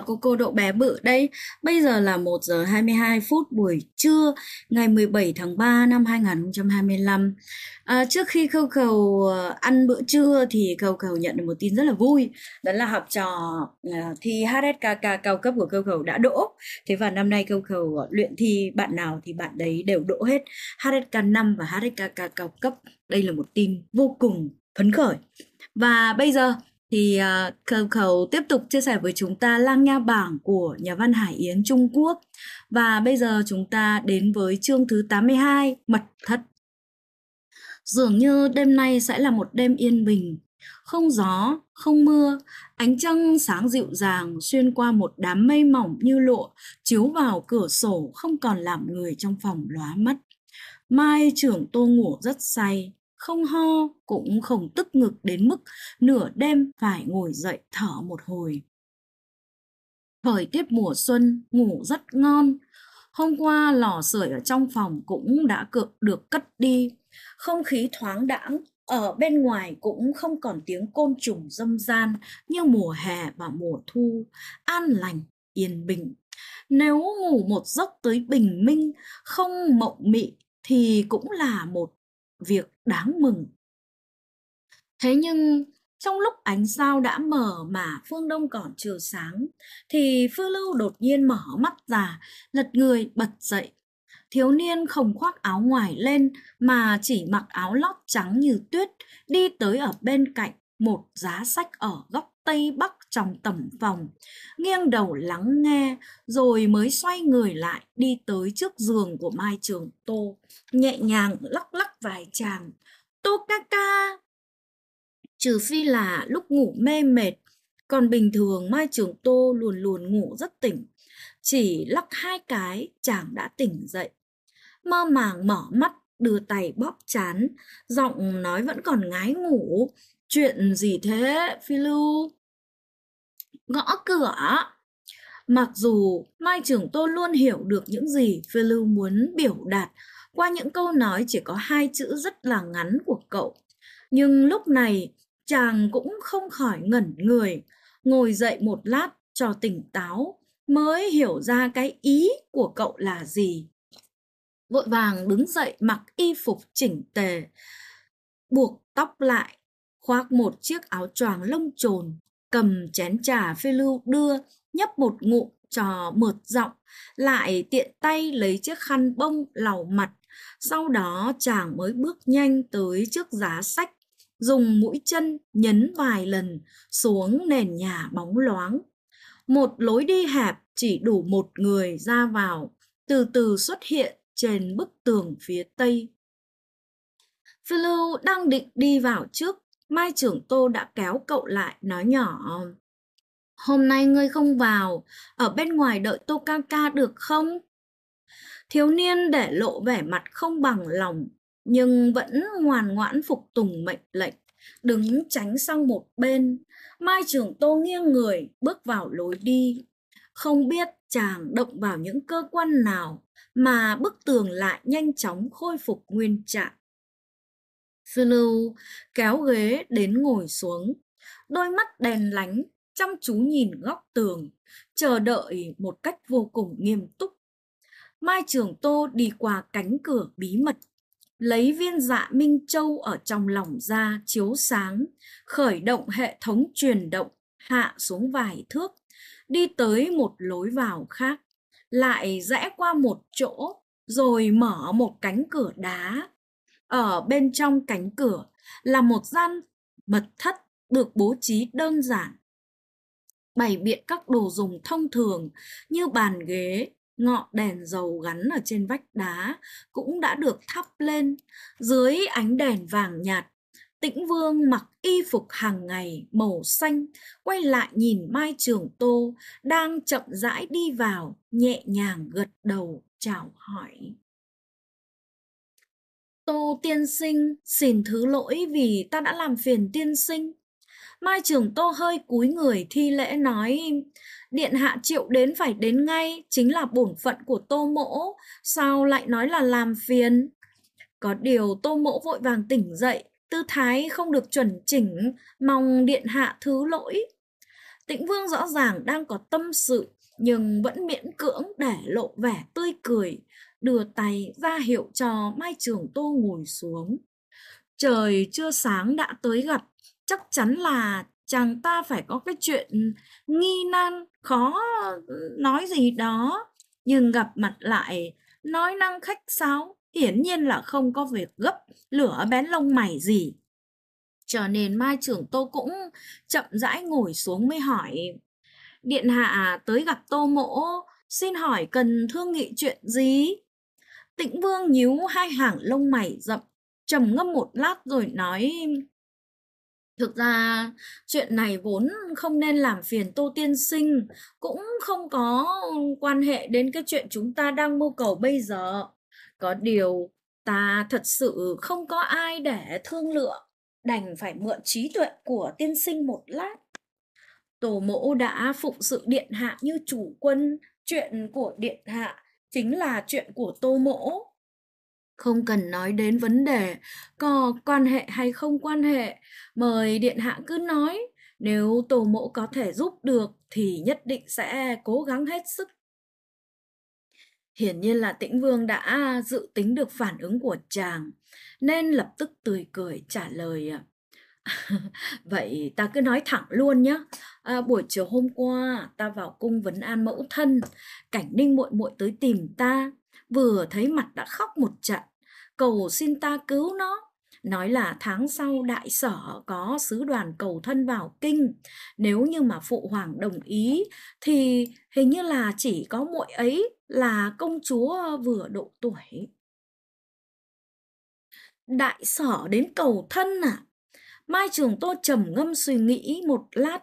cô Độ bé bự đây. Bây giờ là 1 giờ 22 phút buổi trưa ngày 17 tháng 3 năm 2025. Trước khi Khâu Khâu ăn bữa trưa thì Khâu Khâu nhận được một tin rất là vui. Đó là học trò thi HSKK cao cấp của Khâu Khâu đã đỗ. Thế và năm nay Khâu Khâu luyện thi bạn nào thì bạn đấy đều đỗ hết HSK5 và HSKK cao cấp. Đây là một tin vô cùng phấn khởi. Và bây giờ thì Khâu Khâu tiếp tục chia sẻ với chúng ta Lang Nha Bảng của nhà văn Hải Yến Trung Quốc. Và bây giờ chúng ta đến với chương thứ 82, Mật Thất. Dường như đêm nay sẽ là một đêm yên bình, không gió, không mưa, ánh trăng sáng dịu dàng xuyên qua một đám mây mỏng như lụa, chiếu vào cửa sổ không còn làm người trong phòng lóa mắt. Mai trưởng Tô ngủ rất say, không ho cũng không tức ngực đến mức nửa đêm phải ngồi dậy thở một hồi. Thời tiết mùa xuân ngủ rất ngon. Hôm qua lò sưởi ở trong phòng cũng đã được cất đi. Không khí thoáng đãng, ở bên ngoài cũng không còn tiếng côn trùng râm ran như mùa hè và mùa thu, an lành, yên bình. Nếu ngủ một giấc tới bình minh, không mộng mị thì cũng là một việc đáng mừng. Thế nhưng trong lúc ánh sao đã mờ mà phương đông còn chưa sáng, thì Phương Lưu đột nhiên mở mắt ra, lật người bật dậy. Thiếu niên không khoác áo ngoài lên mà chỉ mặc áo lót trắng như tuyết, đi tới ở bên cạnh một giá sách ở góc tây bắc trong tầm phòng, nghiêng đầu lắng nghe rồi mới xoay người lại đi tới trước giường của Mai Trường Tô, nhẹ nhàng lắc lắc vài tràng. Tô ca ca. Trừ phi là lúc ngủ mê mệt, còn bình thường Mai Trường Tô luôn luôn ngủ rất tỉnh. Chỉ lắc 2 cái chàng đã tỉnh dậy. Mơ màng mở mắt, đưa tay bóp trán, giọng nói vẫn còn ngái ngủ. Chuyện gì thế, Phi Lưu? Gõ cửa. Mặc dù Mai Trường Tô luôn hiểu được những gì Phi Lưu muốn biểu đạt qua những câu nói chỉ có 2 chữ rất là ngắn của cậu, nhưng lúc này chàng cũng không khỏi ngẩn người, ngồi dậy một lát cho tỉnh táo mới hiểu ra cái ý của cậu là gì. Vội vàng đứng dậy mặc y phục chỉnh tề, buộc tóc lại, khoác một chiếc áo choàng lông chồn, cầm chén trà Phi Lưu đưa, nhấp một ngụm cho mượt giọng, lại tiện tay lấy chiếc khăn bông lau mặt. Sau đó chàng mới bước nhanh tới trước giá sách, dùng mũi chân nhấn vài lần xuống nền nhà bóng loáng. Một lối đi hẹp chỉ đủ một người ra vào, từ từ xuất hiện trên bức tường phía tây. Phi Lưu đang định đi vào trước, Mai Trưởng Tô đã kéo cậu lại, nói nhỏ: Hôm nay ngươi không vào, ở bên ngoài đợi Tô ca ca được không? Thiếu niên để lộ vẻ mặt không bằng lòng, nhưng vẫn ngoan ngoãn phục tùng mệnh lệnh, đứng tránh sang một bên. Mai Trường Tô nghiêng người bước vào lối đi. Không biết chàng động vào những cơ quan nào mà bức tường lại nhanh chóng khôi phục nguyên trạng. Phi Lưu kéo ghế đến ngồi xuống, đôi mắt đèn lánh chăm chú nhìn góc tường, chờ đợi một cách vô cùng nghiêm túc. Mai Trường Tô đi qua cánh cửa bí mật, lấy viên dạ Minh Châu ở trong lòng ra chiếu sáng, khởi động hệ thống truyền động, hạ xuống vài thước, đi tới một lối vào khác, lại rẽ qua một chỗ, rồi mở một cánh cửa đá. Ở bên trong cánh cửa là một gian mật thất được bố trí đơn giản, bày biện các đồ dùng thông thường như bàn ghế, ngọn đèn dầu gắn ở trên vách đá cũng đã được thắp lên. Dưới ánh đèn vàng nhạt, Tĩnh Vương mặc y phục hàng ngày màu xanh, quay lại nhìn Mai Trường Tô đang chậm rãi đi vào, nhẹ nhàng gật đầu chào hỏi. Tô tiên sinh, xin thứ lỗi vì ta đã làm phiền tiên sinh. Mai Trường Tô hơi cúi người thi lễ nói: Điện hạ triệu đến phải đến ngay, chính là bổn phận của Tô mỗ, sao lại nói là làm phiền? Có điều Tô mỗ vội vàng tỉnh dậy, tư thái không được chuẩn chỉnh, mong điện hạ thứ lỗi. Tĩnh Vương rõ ràng đang có tâm sự, nhưng vẫn miễn cưỡng để lộ vẻ tươi cười, đưa tay ra hiệu cho Mai Trường Tô ngồi xuống. Trời chưa sáng đã tới gặp, chắc chắn là chàng ta phải có cái chuyện nghi nan khó nói gì đó, nhưng gặp mặt lại nói năng khách sáo, hiển nhiên là không có việc gấp lửa bén lông mày gì. Cho nên Mai Trưởng Tô cũng chậm rãi ngồi xuống mới hỏi: Điện hạ tới gặp Tô Mỗ, xin hỏi cần thương nghị chuyện gì? Tĩnh Vương nhíu hai hàng lông mày rậm, trầm ngâm một lát rồi nói: Thực ra chuyện này vốn không nên làm phiền Tô tiên sinh, cũng không có quan hệ đến cái chuyện chúng ta đang mưu cầu bây giờ. Có điều ta thật sự không có ai để thương lượng, đành phải mượn trí tuệ của tiên sinh một lát. Tổ mẫu đã phụng sự điện hạ như chủ quân, chuyện của điện hạ chính là chuyện của Tô mẫu. Không cần nói đến vấn đề có quan hệ hay không quan hệ, mời điện hạ cứ nói, nếu tổ mẫu có thể giúp được thì nhất định sẽ cố gắng hết sức. Hiển nhiên là Tĩnh Vương đã dự tính được phản ứng của chàng, nên lập tức tươi cười trả lời: Vậy ta cứ nói thẳng luôn nhé. Buổi chiều hôm qua ta vào cung vấn an mẫu thân, Cảnh Ninh muội muội tới tìm ta, vừa thấy mặt đã khóc một trận, cầu xin ta cứu nó, nói là tháng sau đại sở có sứ đoàn cầu thân vào kinh, nếu như mà phụ hoàng đồng ý thì hình như là chỉ có muội ấy là công chúa vừa độ tuổi. Đại sở đến cầu thân à? Mai Trường Tô trầm ngâm suy nghĩ một lát.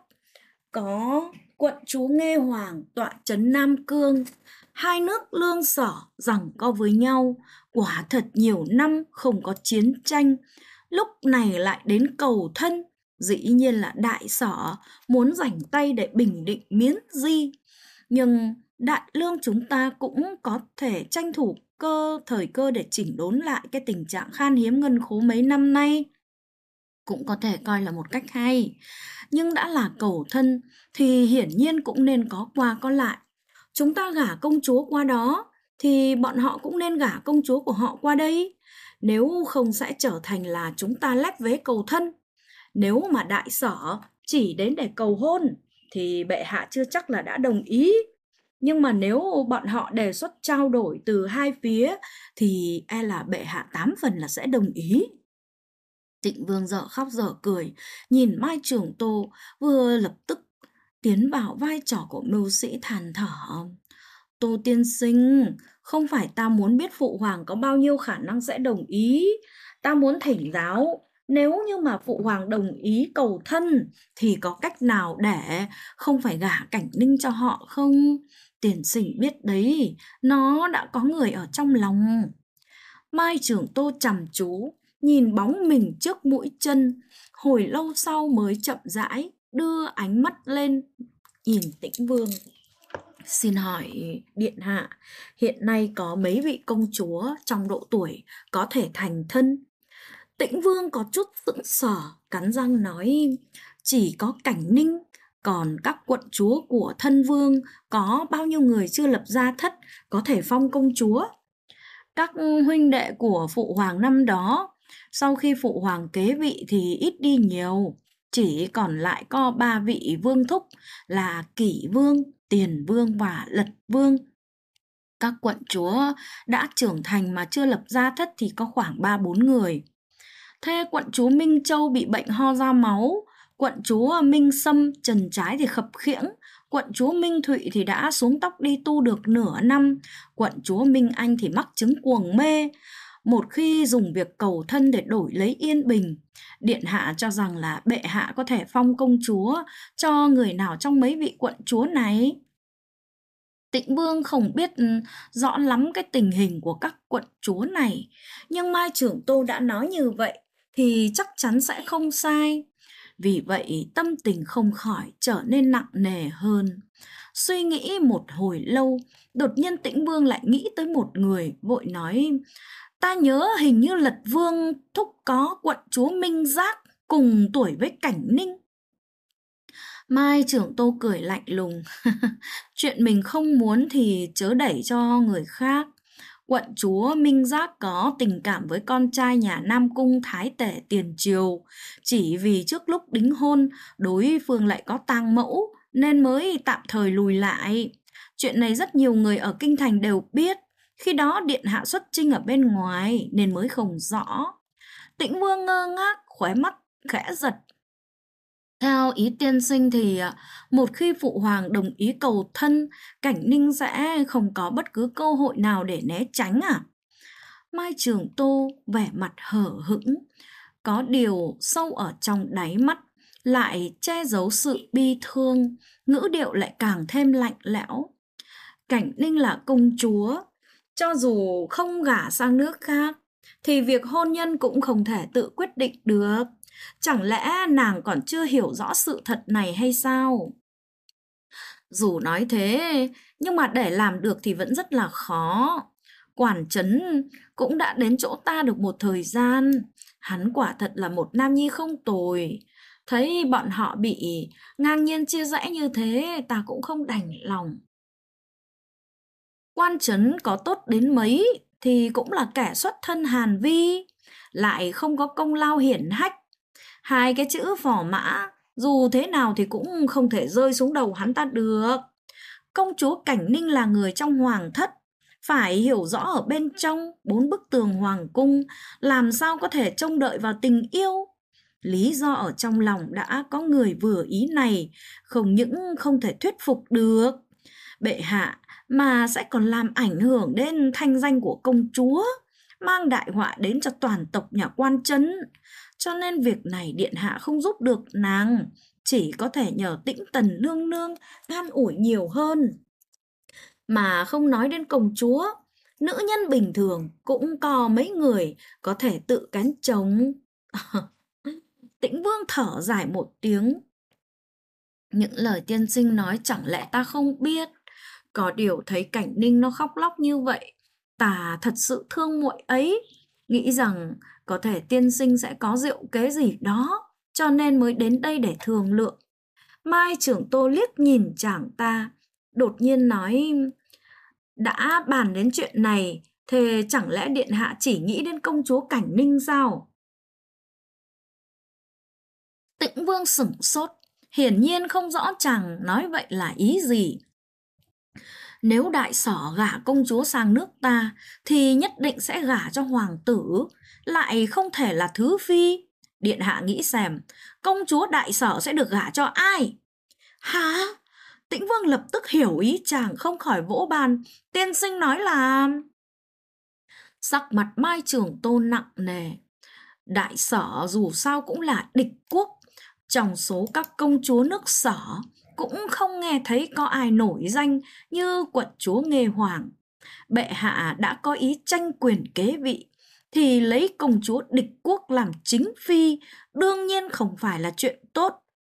Có quận chúa Nghê Hoàng tọa trấn Nam Cương, hai nước lương sở giằng co với nhau, quả thật nhiều năm không có chiến tranh, lúc này lại đến cầu thân, dĩ nhiên là đại sở muốn rảnh tay để bình định Miến Di. Nhưng đại lương chúng ta cũng có thể tranh thủ thời cơ để chỉnh đốn lại cái tình trạng khan hiếm ngân khố mấy năm nay, cũng có thể coi là một cách hay. Nhưng đã là cầu thân thì hiển nhiên cũng nên có qua có lại. Chúng ta gả công chúa qua đó thì bọn họ cũng nên gả công chúa của họ qua đây. Nếu không sẽ trở thành là chúng ta lép vế cầu thân. Nếu mà đại sở chỉ đến để cầu hôn thì bệ hạ chưa chắc là đã đồng ý. Nhưng mà nếu bọn họ đề xuất trao đổi từ hai phía thì e là bệ hạ 8 phần là sẽ đồng ý. Tịnh Vương dở khóc dở cười, nhìn Mai Trường Tô, vừa lập tức tiến vào vai trò của mưu sĩ than thở. Tô tiên sinh, không phải ta muốn biết phụ hoàng có bao nhiêu khả năng sẽ đồng ý. Ta muốn thỉnh giáo, nếu như mà phụ hoàng đồng ý cầu thân thì có cách nào để không phải gả Cảnh Ninh cho họ không? Tiên sinh biết đấy, nó đã có người ở trong lòng. Mai Trường Tô chăm chú nhìn bóng mình trước mũi chân, hồi lâu sau mới chậm rãi đưa ánh mắt lên nhìn Tĩnh Vương. Xin hỏi điện hạ, hiện nay có mấy vị công chúa trong độ tuổi có thể thành thân? Tĩnh Vương có chút sững sờ, cắn răng nói: Chỉ có Cảnh Ninh, còn các quận chúa của thân vương có bao nhiêu người chưa lập gia thất có thể phong công chúa. Các huynh đệ của phụ hoàng năm đó, sau khi phụ hoàng kế vị thì ít đi nhiều, chỉ còn lại có 3 vị vương thúc là Kỷ Vương, Tiền Vương và Lật Vương. Các quận chúa đã trưởng thành mà chưa lập gia thất thì có khoảng 3-4 người. Thế quận chúa Minh Châu bị bệnh ho ra máu, quận chúa Minh Sâm trần trái thì khập khiễng, quận chúa Minh Thụy thì đã xuống tóc đi tu được nửa năm, quận chúa Minh Anh thì mắc chứng cuồng mê. Một khi dùng việc cầu thân để đổi lấy yên bình, điện hạ cho rằng là bệ hạ có thể phong công chúa cho người nào trong mấy vị quận chúa này? Tĩnh Vương không biết rõ lắm cái tình hình của các quận chúa này, nhưng Mai Trưởng Tô đã nói như vậy thì chắc chắn sẽ không sai. Vì vậy tâm tình không khỏi trở nên nặng nề hơn. Suy nghĩ một hồi lâu, đột nhiên Tĩnh Vương lại nghĩ tới một người, vội nói: Ta nhớ hình như Lật Vương thúc có quận chúa Minh Giác cùng tuổi với Cảnh Ninh. Mai trưởng Tô cười lạnh lùng. Chuyện mình không muốn thì chớ đẩy cho người khác. Quận chúa Minh Giác có tình cảm với con trai nhà Nam Cung Thái Tể tiền triều. Chỉ vì trước lúc đính hôn, đối phương lại có tang mẫu, nên mới tạm thời lùi lại. Chuyện này rất nhiều người ở Kinh Thành đều biết. Khi đó điện hạ xuất chinh ở bên ngoài nên mới không rõ. Tĩnh Vương ngơ ngác, khóe mắt khẽ giật. Theo ý tiên sinh thì một khi phụ hoàng đồng ý cầu thân, Cảnh Ninh sẽ không có bất cứ cơ hội nào để né tránh à? Mai Trường Tô vẻ mặt hở hững, có điều sâu ở trong đáy mắt lại che giấu sự bi thương, ngữ điệu lại càng thêm lạnh lẽo. Cảnh Ninh là công chúa, cho dù không gả sang nước khác, thì việc hôn nhân cũng không thể tự quyết định được. Chẳng lẽ nàng còn chưa hiểu rõ sự thật này hay sao? Dù nói thế, nhưng mà để làm được thì vẫn rất là khó. Quản trấn cũng đã đến chỗ ta được một thời gian. Hắn quả thật là một nam nhi không tồi. Thấy bọn họ bị ngang nhiên chia rẽ như thế, ta cũng không đành lòng. Quan trấn có tốt đến mấy thì cũng là kẻ xuất thân Hàn Vi, lại không có công lao hiển hách. Hai cái chữ phò mã, dù thế nào thì cũng không thể rơi xuống đầu hắn ta được. Công chúa Cảnh Ninh là người trong hoàng thất, phải hiểu rõ ở bên trong bốn bức tường hoàng cung, làm sao có thể trông đợi vào tình yêu. Lý do ở trong lòng đã có người vừa ý này, không những không thể thuyết phục được bệ hạ, mà sẽ còn làm ảnh hưởng đến thanh danh của công chúa, mang đại họa đến cho toàn tộc nhà Quan Trấn. Cho nên việc này điện hạ không giúp được nàng, chỉ có thể nhờ Tĩnh Tần nương nương an ủi nhiều hơn. Mà không nói đến công chúa, nữ nhân bình thường cũng có mấy người có thể tự cán chồng. Tĩnh Vương thở dài một tiếng. Những lời tiên sinh nói chẳng lẽ ta không biết? Có điều thấy Cảnh Ninh nó khóc lóc như vậy, ta thật sự thương muội ấy, nghĩ rằng có thể tiên sinh sẽ có diệu kế gì đó, cho nên mới đến đây để thương lượng. Mai Trưởng Tô liếc nhìn chàng ta, đột nhiên nói, đã bàn đến chuyện này, thế chẳng lẽ điện hạ chỉ nghĩ đến công chúa Cảnh Ninh sao? Tĩnh Vương sửng sốt, hiển nhiên không rõ chàng nói vậy là ý gì. Nếu đại sở gả công chúa sang nước ta thì nhất định sẽ gả cho hoàng tử, lại không thể là thứ phi. Điện hạ nghĩ xem, công chúa đại sở sẽ được gả cho ai? Hả? Tĩnh Vương lập tức hiểu ý chàng, không khỏi vỗ bàn. Tiên sinh nói là... Sắc mặt Mai Trường Tô nặng nề. Đại sở dù sao cũng là địch quốc. Trong số các công chúa nước sở, cũng không nghe thấy có ai nổi danh như quận chúa Nghê Hoàng. Bệ hạ đã có ý tranh quyền kế vị, thì lấy công chúa địch quốc làm chính phi đương nhiên không phải là chuyện tốt.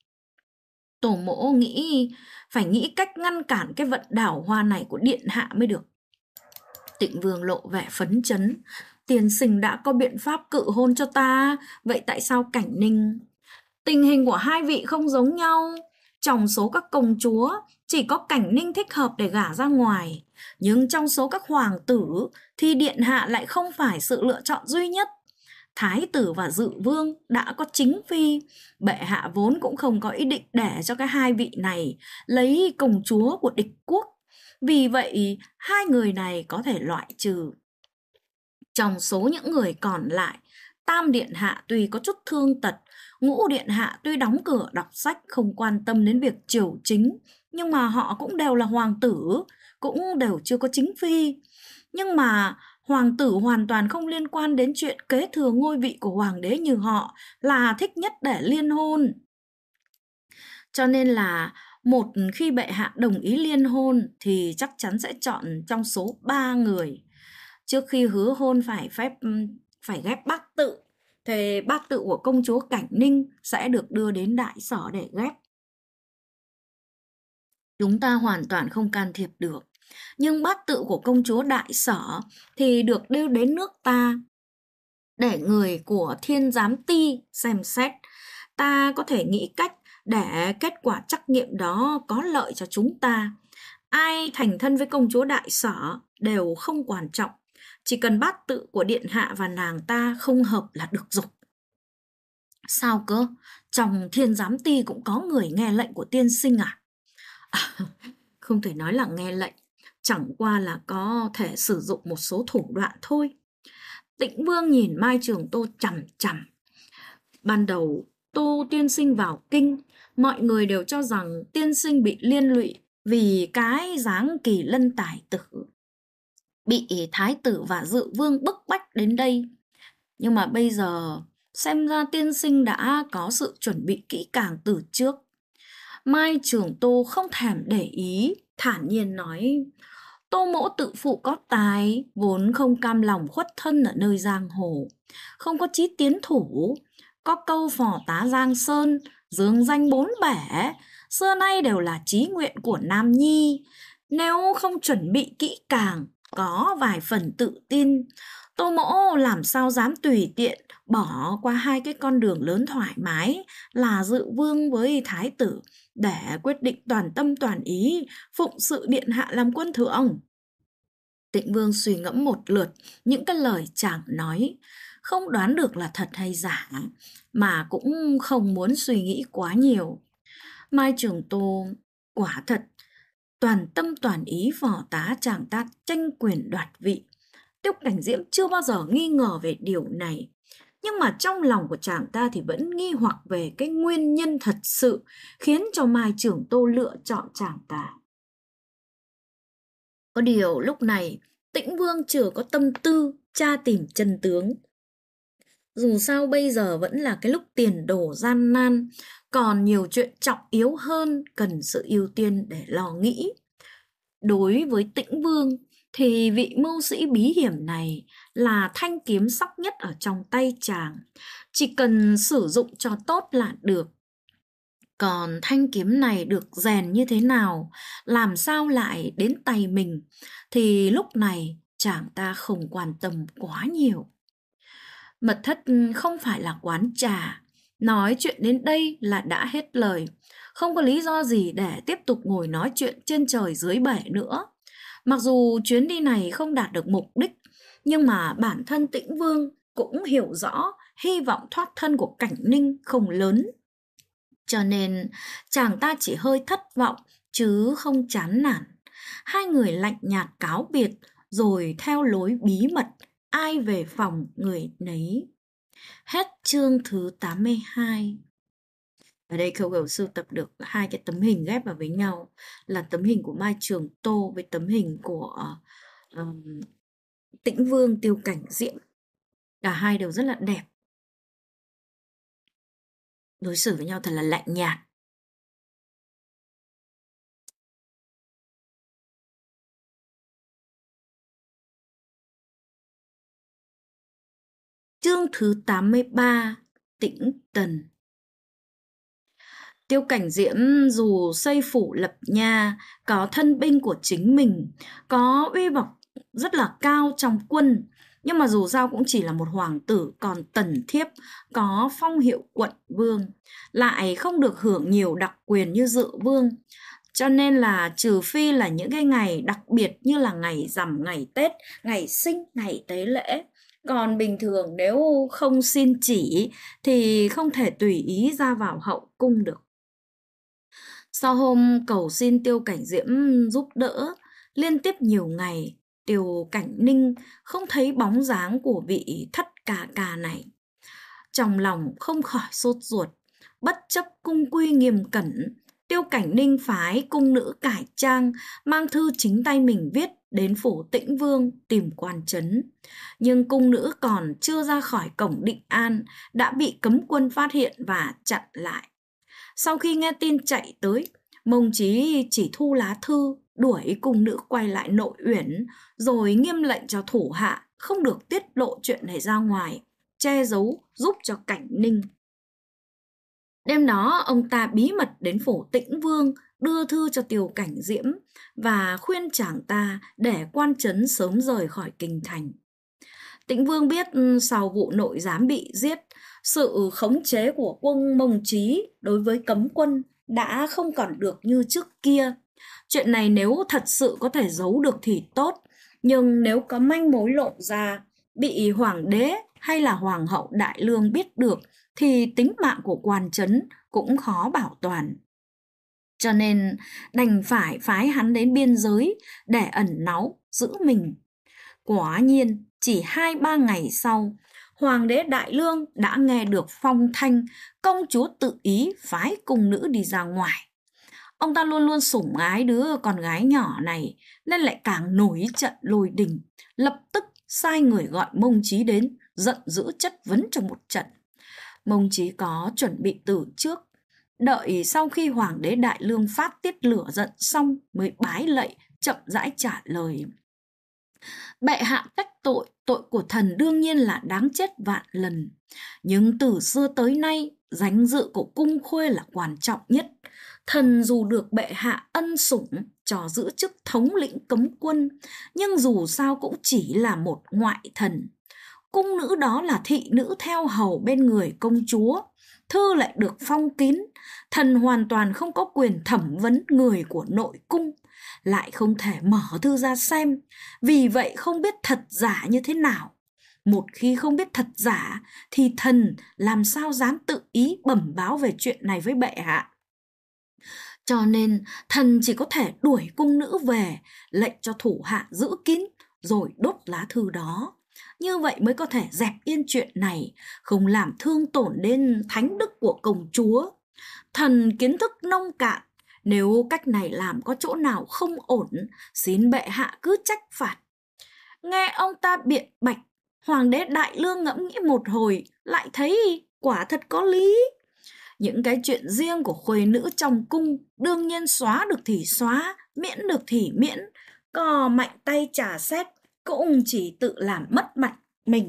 Tổ mẫu phải nghĩ cách ngăn cản cái vận đảo hoa này của điện hạ mới được. Tịnh Vương lộ vẻ phấn chấn. Tiên sinh đã có biện pháp cự hôn cho ta, vậy tại sao Cảnh Ninh? Tình hình của hai vị không giống nhau. Trong số các công chúa, chỉ có Cảnh Ninh thích hợp để gả ra ngoài. Nhưng trong số các hoàng tử thì điện hạ lại không phải sự lựa chọn duy nhất. Thái tử và dự vương đã có chính phi. Bệ hạ vốn cũng không có ý định để cho cái hai vị này lấy công chúa của địch quốc. Vì vậy, hai người này có thể loại trừ. Trong số những người còn lại, Tam điện hạ tuy có chút thương tật, Ngũ điện hạ tuy đóng cửa đọc sách không quan tâm đến việc triều chính, nhưng mà họ cũng đều là hoàng tử, cũng đều chưa có chính phi. Nhưng mà hoàng tử hoàn toàn không liên quan đến chuyện kế thừa ngôi vị của hoàng đế như họ là thích nhất để liên hôn. Cho nên là một khi bệ hạ đồng ý liên hôn thì chắc chắn sẽ chọn trong số 3 người. Trước khi hứa hôn phải ghép bát tự, thì bát tự của công chúa Cảnh Ninh sẽ được đưa đến đại sở để ghép. Chúng ta hoàn toàn không can thiệp được. Nhưng bát tự của công chúa đại sở thì được đưa đến nước ta để người của Thiên Giám Ty xem xét. Ta có thể nghĩ cách để kết quả trắc nghiệm đó có lợi cho chúng ta. Ai thành thân với công chúa Đại Sở đều không quan trọng, chỉ cần bát tự của điện hạ và nàng ta không hợp là được rồi. Sao cơ? Trong Thiên Giám Ty cũng có người nghe lệnh của tiên sinh à? Không thể nói là nghe lệnh, chẳng qua là có thể sử dụng một số thủ đoạn thôi. Tĩnh Vương nhìn Mai Trường Tô chằm chằm. Ban đầu Tô tiên sinh vào kinh, mọi người đều cho rằng tiên sinh bị liên lụy vì cái dáng Kỳ Lân tài tử, bị thái tử và dự vương bức bách đến đây. Nhưng mà bây giờ xem ra tiên sinh đã có sự chuẩn bị kỹ càng từ trước. Mai Trường Tô không thèm để ý, thản nhiên nói: Tô mỗ tự phụ có tài, vốn không cam lòng khuất thân ở nơi giang hồ, không có chí tiến thủ. Có câu phò tá Giang Sơn, dương danh bốn bể, xưa nay đều là chí nguyện của nam nhi. Nếu không chuẩn bị kỹ càng, có vài phần tự tin, Tô mỗ làm sao dám tùy tiện bỏ qua hai cái con đường lớn thoải mái là dự vương với thái tử để quyết định toàn tâm toàn ý phụng sự điện hạ làm quân thượng. Tĩnh Vương suy ngẫm một lượt những cái lời chàng nói, không đoán được là thật hay giả, mà cũng không muốn suy nghĩ quá nhiều. Mai Trường Tô quả thật toàn tâm toàn ý phò tá chàng ta tranh quyền đoạt vị. Tiêu Cảnh Diễm chưa bao giờ nghi ngờ về điều này, nhưng mà trong lòng của chàng ta thì vẫn nghi hoặc về cái nguyên nhân thật sự khiến cho Mai Trường Tô lựa chọn chàng ta. Có điều lúc này Tĩnh Vương chưa có tâm tư tra tìm chân tướng. Dù sao bây giờ vẫn là cái lúc tiền đồ gian nan, còn nhiều chuyện trọng yếu hơn cần sự ưu tiên để lo nghĩ. Đối với Tĩnh Vương thì vị mưu sĩ bí hiểm này là thanh kiếm sắc nhất ở trong tay chàng, chỉ cần sử dụng cho tốt là được. Còn thanh kiếm này được rèn như thế nào, làm sao lại đến tay mình, thì lúc này chàng ta không quan tâm quá nhiều. Mật thất không phải là quán trà, nói chuyện đến đây là đã hết lời, không có lý do gì để tiếp tục ngồi nói chuyện trên trời dưới bể nữa. Mặc dù chuyến đi này không đạt được mục đích, nhưng mà bản thân Tĩnh Vương cũng hiểu rõ hy vọng thoát thân của Cảnh Ninh không lớn. Cho nên chàng ta chỉ hơi thất vọng chứ không chán nản. Hai người lạnh nhạt cáo biệt rồi theo lối bí mật, ai về phòng người nấy. Hết chương thứ 82. Ở đây Khâu Khẩu sưu tập được hai cái tấm hình ghép vào với nhau, là tấm hình của Mai Trường Tô với tấm hình của Tĩnh Vương Tiêu Cảnh Diễm. Cả hai đều rất là đẹp, đối xử với nhau thật là lạnh nhạt. Chương thứ 83. Tĩnh Tần. Tiêu Cảnh Diễm dù xây phủ lập nhà, có thân binh của chính mình, có uy vọng rất là cao trong quân, nhưng mà dù sao cũng chỉ là một hoàng tử, còn tần thiếp có phong hiệu quận vương, lại không được hưởng nhiều đặc quyền như dự vương. Cho nên là trừ phi là những cái ngày đặc biệt như là ngày rằm, ngày Tết, ngày sinh, ngày tế lễ, còn bình thường nếu không xin chỉ thì không thể tùy ý ra vào hậu cung được. Sau hôm cầu xin Tiêu Cảnh Diễm giúp đỡ liên tiếp nhiều ngày, Tiêu Cảnh Ninh không thấy bóng dáng của vị thất ca ca này. Trong lòng không khỏi sốt ruột, bất chấp cung quy nghiêm cẩn, Tiêu Cảnh Ninh phái cung nữ cải trang mang thư chính tay mình viết đến phủ Tĩnh Vương tìm quan trấn. Nhưng cung nữ còn chưa ra khỏi cổng Định An đã bị cấm quân phát hiện và chặn lại. Sau khi nghe tin chạy tới, Mông Chí chỉ thu lá thư đuổi cung nữ quay lại nội uyển, rồi nghiêm lệnh cho thủ hạ không được tiết lộ chuyện này ra ngoài, che giấu giúp cho Cảnh Ninh. Đêm đó ông ta bí mật đến phủ Tĩnh Vương đưa thư cho Tiêu Cảnh Diễm và khuyên chàng ta để quan trấn sớm rời khỏi kinh thành. Tĩnh Vương biết sau vụ nội giám bị giết, sự khống chế của quân Mông Chí đối với cấm quân đã không còn được như trước kia. Chuyện này nếu thật sự có thể giấu được thì tốt, nhưng nếu có manh mối lộ ra, bị hoàng đế hay là hoàng hậu Đại Lương biết được thì tính mạng của quan trấn cũng khó bảo toàn. Cho nên đành phải phái hắn đến biên giới để ẩn náu giữ mình. Quả nhiên, chỉ 2-3 ngày sau, Hoàng đế Đại Lương đã nghe được phong thanh công chúa tự ý phái cung nữ đi ra ngoài. Ông ta luôn luôn sủng ái đứa con gái nhỏ này nên lại càng nổi trận lôi đình, lập tức sai người gọi Mông Chí đến, giận dữ chất vấn trong một trận. Mông Chí có chuẩn bị từ trước, đợi sau khi Hoàng đế Đại Lương phát tiết lửa giận xong mới bái lạy, chậm rãi trả lời. Bệ hạ trách tội, tội của thần đương nhiên là đáng chết vạn lần. Nhưng từ xưa tới nay, danh dự của cung khuê là quan trọng nhất. Thần dù được bệ hạ ân sủng cho giữ chức thống lĩnh cấm quân, nhưng dù sao cũng chỉ là một ngoại thần. Cung nữ đó là thị nữ theo hầu bên người công chúa. Thư lại được phong kín, thần hoàn toàn không có quyền thẩm vấn người của nội cung, lại không thể mở thư ra xem, vì vậy không biết thật giả như thế nào. Một khi không biết thật giả thì thần làm sao dám tự ý bẩm báo về chuyện này với bệ hạ. Cho nên thần chỉ có thể đuổi cung nữ về, lệnh cho thủ hạ giữ kín rồi đốt lá thư đó. Như vậy mới có thể dẹp yên chuyện này, không làm thương tổn đến thánh đức của công chúa. Thần kiến thức nông cạn, nếu cách này làm có chỗ nào không ổn, xin bệ hạ cứ trách phạt. Nghe ông ta biện bạch, Hoàng đế Đại Lương ngẫm nghĩ một hồi, lại thấy quả thật có lý. Những cái chuyện riêng của khuê nữ trong cung đương nhiên xóa được thì xóa, miễn được thì miễn, cò mạnh tay trả xét cũng chỉ tự làm mất mặt mình.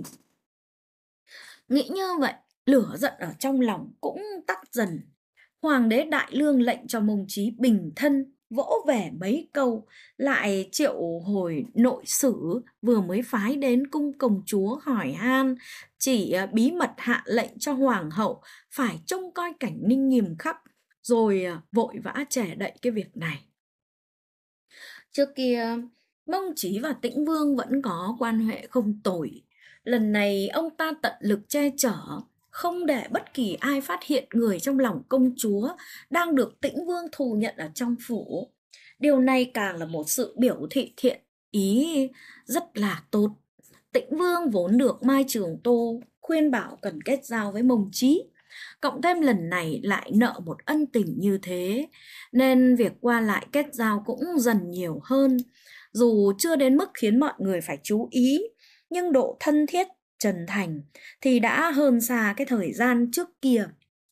Nghĩ như vậy, lửa giận ở trong lòng cũng tắt dần. Hoàng đế Đại Lương lệnh cho Mông Chí bình thân, vỗ về mấy câu, lại triệu hồi nội sử vừa mới phái đến cung công chúa hỏi han, chỉ bí mật hạ lệnh cho hoàng hậu phải trông coi cảnh ninh nghiêm khắc, rồi vội vã che đậy cái việc này. Trước kia, Mông Chí và Tĩnh Vương vẫn có quan hệ không tồi. Lần này ông ta tận lực che chở, không để bất kỳ ai phát hiện người trong lòng công chúa đang được Tĩnh Vương thù nhận ở trong phủ. Điều này càng là một sự biểu thị thiện ý rất là tốt. Tĩnh Vương vốn được Mai Trường Tô khuyên bảo cần kết giao với Mông Chí, cộng thêm lần này lại nợ một ân tình như thế, nên việc qua lại kết giao cũng dần nhiều hơn. Dù chưa đến mức khiến mọi người phải chú ý, nhưng độ thân thiết, chân thành thì đã hơn xa cái thời gian trước kia.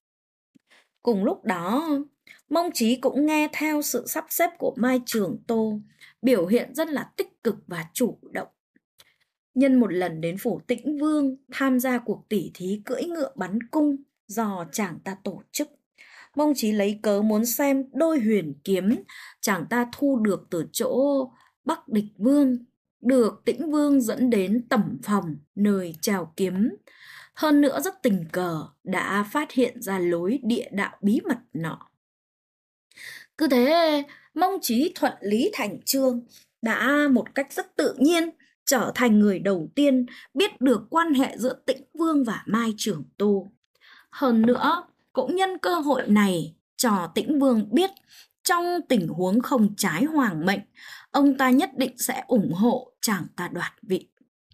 Cùng lúc đó, Mông Chí cũng nghe theo sự sắp xếp của Mai Trường Tô, biểu hiện rất là tích cực và chủ động. Nhân một lần đến phủ Tĩnh Vương tham gia cuộc tỉ thí cưỡi ngựa bắn cung do chàng ta tổ chức, Mông Chí lấy cớ muốn xem đôi huyền kiếm chàng ta thu được từ chỗ Bắc Địch Vương, được Tĩnh Vương dẫn đến tẩm phòng nơi chào kiếm. Hơn nữa rất tình cờ đã phát hiện ra lối địa đạo bí mật nọ. Cứ thế, Mông Chí thuận lý thành chương, đã một cách rất tự nhiên trở thành người đầu tiên biết được quan hệ giữa Tĩnh Vương và Mai Trường Tô. Hơn nữa, cũng nhân cơ hội này cho Tĩnh Vương biết trong tình huống không trái hoàng mệnh, ông ta nhất định sẽ ủng hộ chàng ta đoạt vị.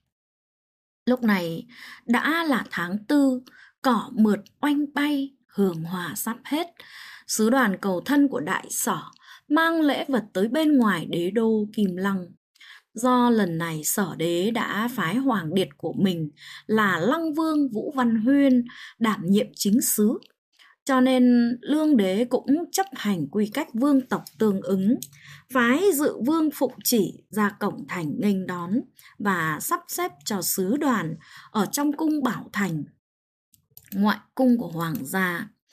Lúc này đã là tháng 4, cỏ mượt oanh bay, hương hoa sắp hết. Sứ đoàn cầu thân của Đại Sở mang lễ vật tới bên ngoài đế đô Kim Lăng. Do lần này Sở đế đã phái hoàng điệt của mình là Lăng Vương Vũ Văn Huyên đảm nhiệm chính sứ, cho nên Lương đế cũng chấp hành quy cách vương tộc tương ứng, phái dự vương Phụng Chỉ ra cổng thành nghênh đón và sắp xếp cho sứ đoàn ở trong cung Bảo Thành, ngoại cung của hoàng gia.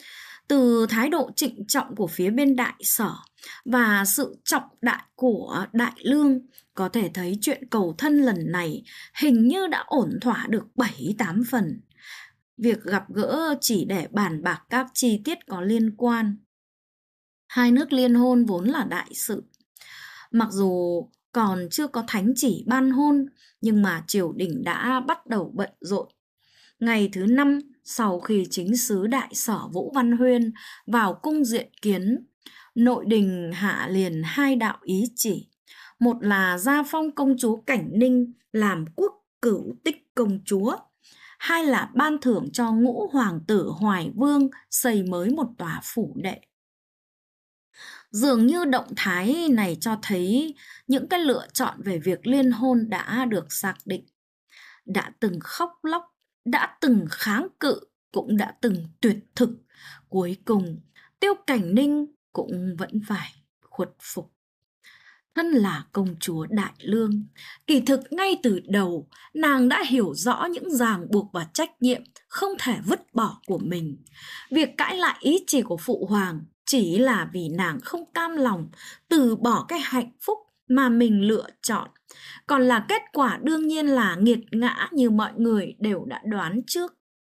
Từ thái độ trịnh trọng của phía bên Đại Sở và sự trọng đại của Đại Lương, có thể thấy chuyện cầu thân lần này hình như đã ổn thỏa được 7-8 phần. Việc gặp gỡ chỉ để bàn bạc các chi tiết có liên quan. Hai nước liên hôn vốn là đại sự. Mặc dù còn chưa có thánh chỉ ban hôn, nhưng mà triều đình đã bắt đầu bận rộn. Ngày thứ 5 sau khi chính sứ Đại Sở Vũ Văn Huyên vào cung diện kiến, nội đình hạ liền 2 đạo ý chỉ. Một là gia phong công chúa Cảnh Ninh làm quốc cửu tích công chúa. 2 là ban thưởng cho ngũ hoàng tử Hoài Vương xây mới một tòa phủ đệ. Dường như động thái này cho thấy những cái lựa chọn về việc liên hôn đã được xác định. Đã từng khóc lóc, đã từng kháng cự, cũng đã từng tuyệt thực. Cuối cùng, Tiêu Cảnh Ninh cũng vẫn phải khuất phục. Thân là công chúa Đại Lương, kỳ thực ngay từ đầu, nàng đã hiểu rõ những ràng buộc và trách nhiệm không thể vứt bỏ của mình. Việc cãi lại ý chỉ của phụ hoàng chỉ là vì nàng không cam lòng từ bỏ cái hạnh phúc mà mình lựa chọn. Còn là kết quả đương nhiên là nghiệt ngã như mọi người đều đã đoán trước.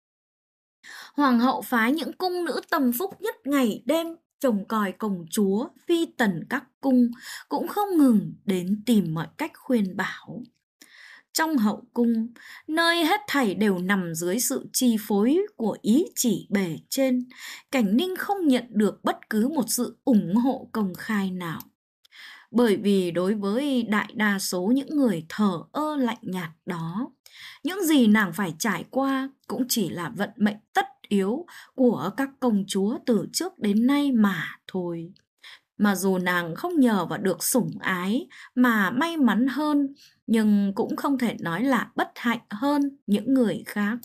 Hoàng hậu phái những cung nữ tâm phúc nhất ngày đêm trông coi công chúa, phi tần các cung cũng không ngừng đến tìm mọi cách khuyên bảo. Trong hậu cung, nơi hết thảy đều nằm dưới sự chi phối của ý chỉ bề trên, Cảnh Ninh không nhận được bất cứ một sự ủng hộ công khai nào. Bởi vì đối với đại đa số những người thờ ơ lạnh nhạt đó, những gì nàng phải trải qua cũng chỉ là vận mệnh tất yếu của các công chúa từ trước đến nay mà thôi. Mà dù nàng không nhờ vào được sủng ái mà may mắn hơn, nhưng cũng không thể nói là bất hạnh hơn những người khác.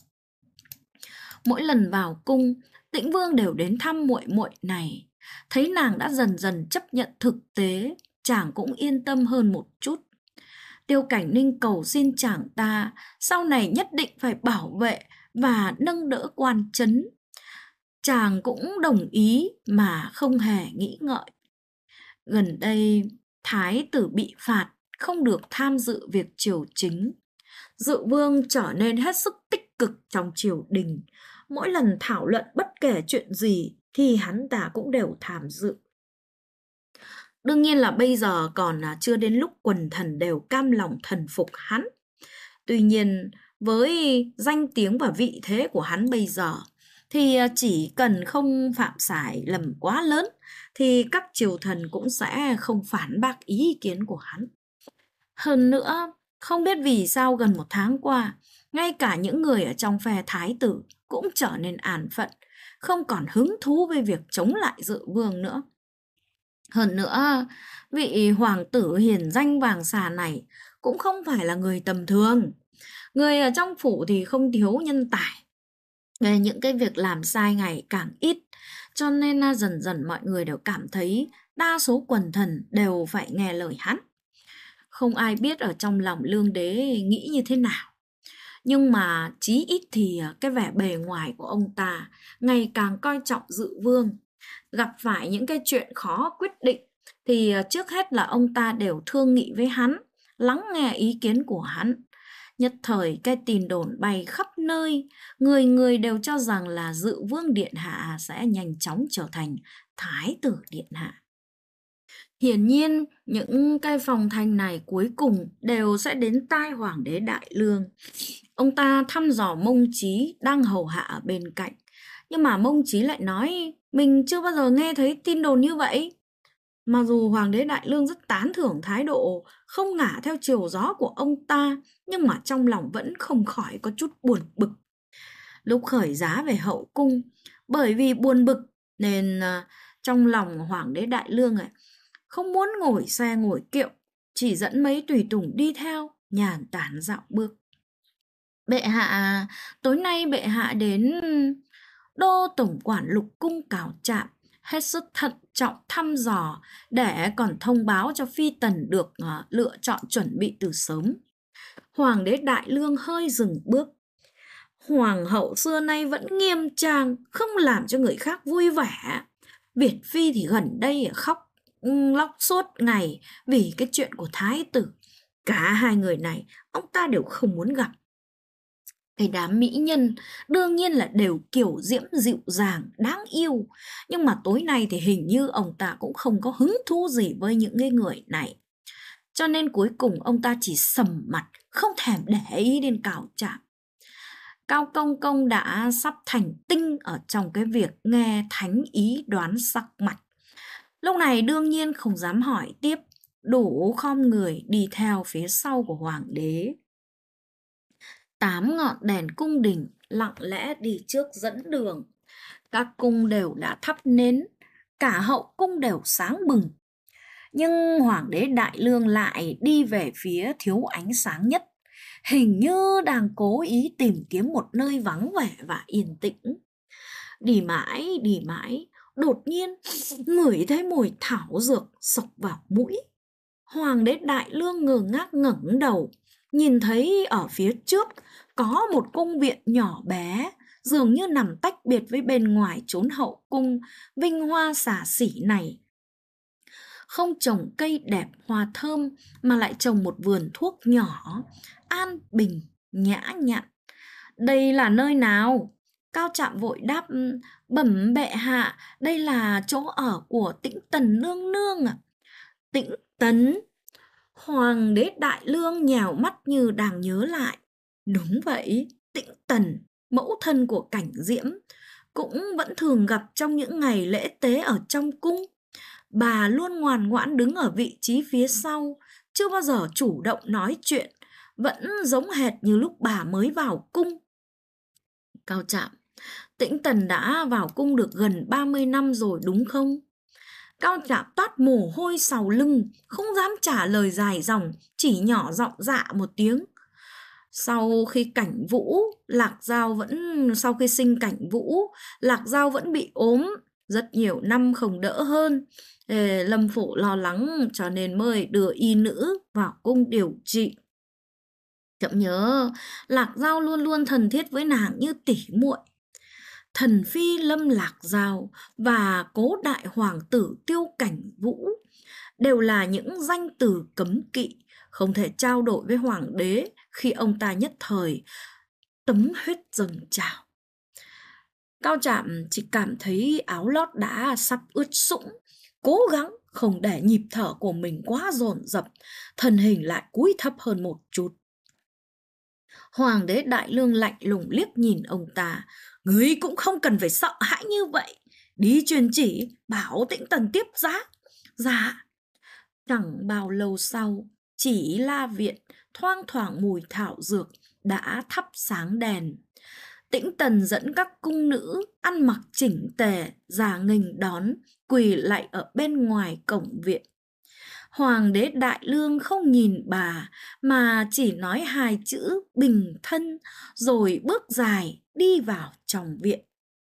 Mỗi lần vào cung, Tĩnh Vương đều đến thăm muội muội này. Thấy nàng đã dần dần chấp nhận thực tế, chàng cũng yên tâm hơn một chút. Tiêu Cảnh Ninh cầu xin chàng ta sau này nhất định phải bảo vệ và nâng đỡ quan trấn. Chàng cũng đồng ý mà không hề nghĩ ngợi. Gần đây, Thái tử bị phạt, không được tham dự việc triều chính. Dự vương trở nên hết sức tích cực trong triều đình. Mỗi lần thảo luận bất kể chuyện gì thì hắn ta cũng đều tham dự. Đương nhiên là bây giờ còn chưa đến lúc quần thần đều cam lòng thần phục hắn. Tuy nhiên, với danh tiếng và vị thế của hắn bây giờ, thì chỉ cần không phạm sai lầm quá lớn, thì các triều thần cũng sẽ không phản bác ý kiến của hắn. Hơn nữa, không biết vì sao gần 1 tháng qua, ngay cả những người ở trong phe thái tử cũng trở nên an phận, không còn hứng thú với việc chống lại Dự vương nữa. Hơn nữa, vị hoàng tử hiền danh vàng xà này cũng không phải là người tầm thường. Người ở trong phủ thì không thiếu nhân tài. Những cái việc làm sai ngày càng ít, cho nên dần dần mọi người đều cảm thấy đa số quần thần đều phải nghe lời hắn. Không ai biết ở trong lòng Lương đế nghĩ như thế nào. Nhưng mà chí ít thì cái vẻ bề ngoài của ông ta ngày càng coi trọng Dự vương. Gặp phải những cái chuyện khó quyết định thì trước hết là ông ta đều thương nghị với hắn, lắng nghe ý kiến của hắn. Nhất thời cái tin đồn bay khắp nơi, người người đều cho rằng là Dự vương điện hạ sẽ nhanh chóng trở thành Thái tử điện hạ. Hiển nhiên, những cái phong thanh này cuối cùng đều sẽ đến tai Hoàng đế Đại Lương. Ông ta thăm dò Mông Chí đang hầu hạ ở bên cạnh. Nhưng mà Mông Chí lại nói mình chưa bao giờ nghe thấy tin đồn như vậy. Mặc dù Hoàng đế Đại Lương rất tán thưởng thái độ không ngả theo chiều gió của ông ta, nhưng mà trong lòng vẫn không khỏi có chút buồn bực. Lúc khởi giá về hậu cung, bởi vì buồn bực nên trong lòng Hoàng đế Đại Lương không muốn ngồi xe ngồi kiệu, chỉ dẫn mấy tùy tùng đi theo, nhàn tản dạo bước. Bệ hạ, tối nay bệ hạ đến đô tổng quản lục cung cáo trạm, hết sức thận trọng thăm dò để còn thông báo cho phi tần được lựa chọn chuẩn bị từ sớm. Hoàng đế Đại Lương hơi dừng bước. Hoàng hậu xưa nay vẫn nghiêm trang, không làm cho người khác vui vẻ. Việt Phi thì gần đây khóc lóc suốt ngày vì cái chuyện của thái tử. Cả hai người này ông ta đều không muốn gặp. Cái đám mỹ nhân đương nhiên là đều kiểu diễm dịu dàng, đáng yêu. Nhưng mà tối nay thì hình như ông ta cũng không có hứng thú gì với những cái người này. Cho nên cuối cùng ông ta chỉ sầm mặt, không thèm để ý đến Cao Trạm. Cao Công Công đã sắp thành tinh ở trong cái việc nghe thánh ý đoán sắc mặt. Lúc này đương nhiên không dám hỏi tiếp, đủ khom người đi theo phía sau của hoàng đế. 8 ngọn đèn cung đình lặng lẽ đi trước dẫn đường. Các cung đều đã thắp nến, cả hậu cung đều sáng bừng. Nhưng hoàng đế Đại Lương lại đi về phía thiếu ánh sáng nhất, hình như đang cố ý tìm kiếm một nơi vắng vẻ và yên tĩnh. Đi mãi, đột nhiên ngửi thấy mùi thảo dược xộc vào mũi. Hoàng đế Đại Lương ngơ ngác ngẩng đầu, nhìn thấy ở phía trước có một cung viện nhỏ bé, dường như nằm tách biệt với bên ngoài chốn hậu cung vinh hoa xả xỉ này. Không trồng cây đẹp hoa thơm mà lại trồng một vườn thuốc nhỏ, an bình, nhã nhặn. Đây là nơi nào? Cao Trạm vội đáp, bẩm bệ hạ, đây là chỗ ở của Tĩnh Tần nương nương ạ. Tĩnh Tần? Hoàng đế Đại Lương nhào mắt như đang nhớ lại. Đúng vậy, Tĩnh Tần, mẫu thân của Cảnh Diễm, cũng vẫn thường gặp trong những ngày lễ tế ở trong cung. Bà luôn ngoan ngoãn đứng ở vị trí phía sau, chưa bao giờ chủ động nói chuyện, vẫn giống hệt như lúc bà mới vào cung. Cao Trạm, Tĩnh Tần đã vào cung được gần 30 năm rồi đúng không? Cao Trạm toát mồ hôi sầu lưng, không dám trả lời dài dòng, chỉ nhỏ giọng dạ một tiếng. Sau khi sinh Cảnh Vũ, Lạc Dao vẫn bị ốm, rất nhiều năm không đỡ hơn. Lâm Phụ lo lắng cho nên mới đưa y nữ vào cung điều trị. Chậm nhớ, Lạc Dao luôn luôn thân thiết với nàng như tỉ muội. Thần phi Lâm Lạc Dao và cố đại hoàng tử Tiêu Cảnh Vũ đều là những danh từ cấm kỵ, không thể trao đổi với hoàng đế khi ông ta nhất thời tấm huyết dâng trào. Cao Trạm chỉ cảm thấy áo lót đã sắp ướt sũng, cố gắng không để nhịp thở của mình quá dồn dập, thân hình lại cúi thấp hơn một chút. Hoàng đế Đại Lương lạnh lùng liếc nhìn ông ta, ngươi cũng không cần phải sợ hãi như vậy, đi truyền chỉ bảo Tĩnh Tần tiếp giá. Dạ. Chẳng bao lâu sau, chỉ la viện thoang thoảng mùi thảo dược đã thắp sáng đèn. Tĩnh Tần dẫn các cung nữ ăn mặc chỉnh tề ra nghênh đón, quỳ lạy ở bên ngoài cổng viện. Hoàng đế Đại Lương không nhìn bà mà chỉ nói 2 chữ bình thân rồi bước dài đi vào trong viện.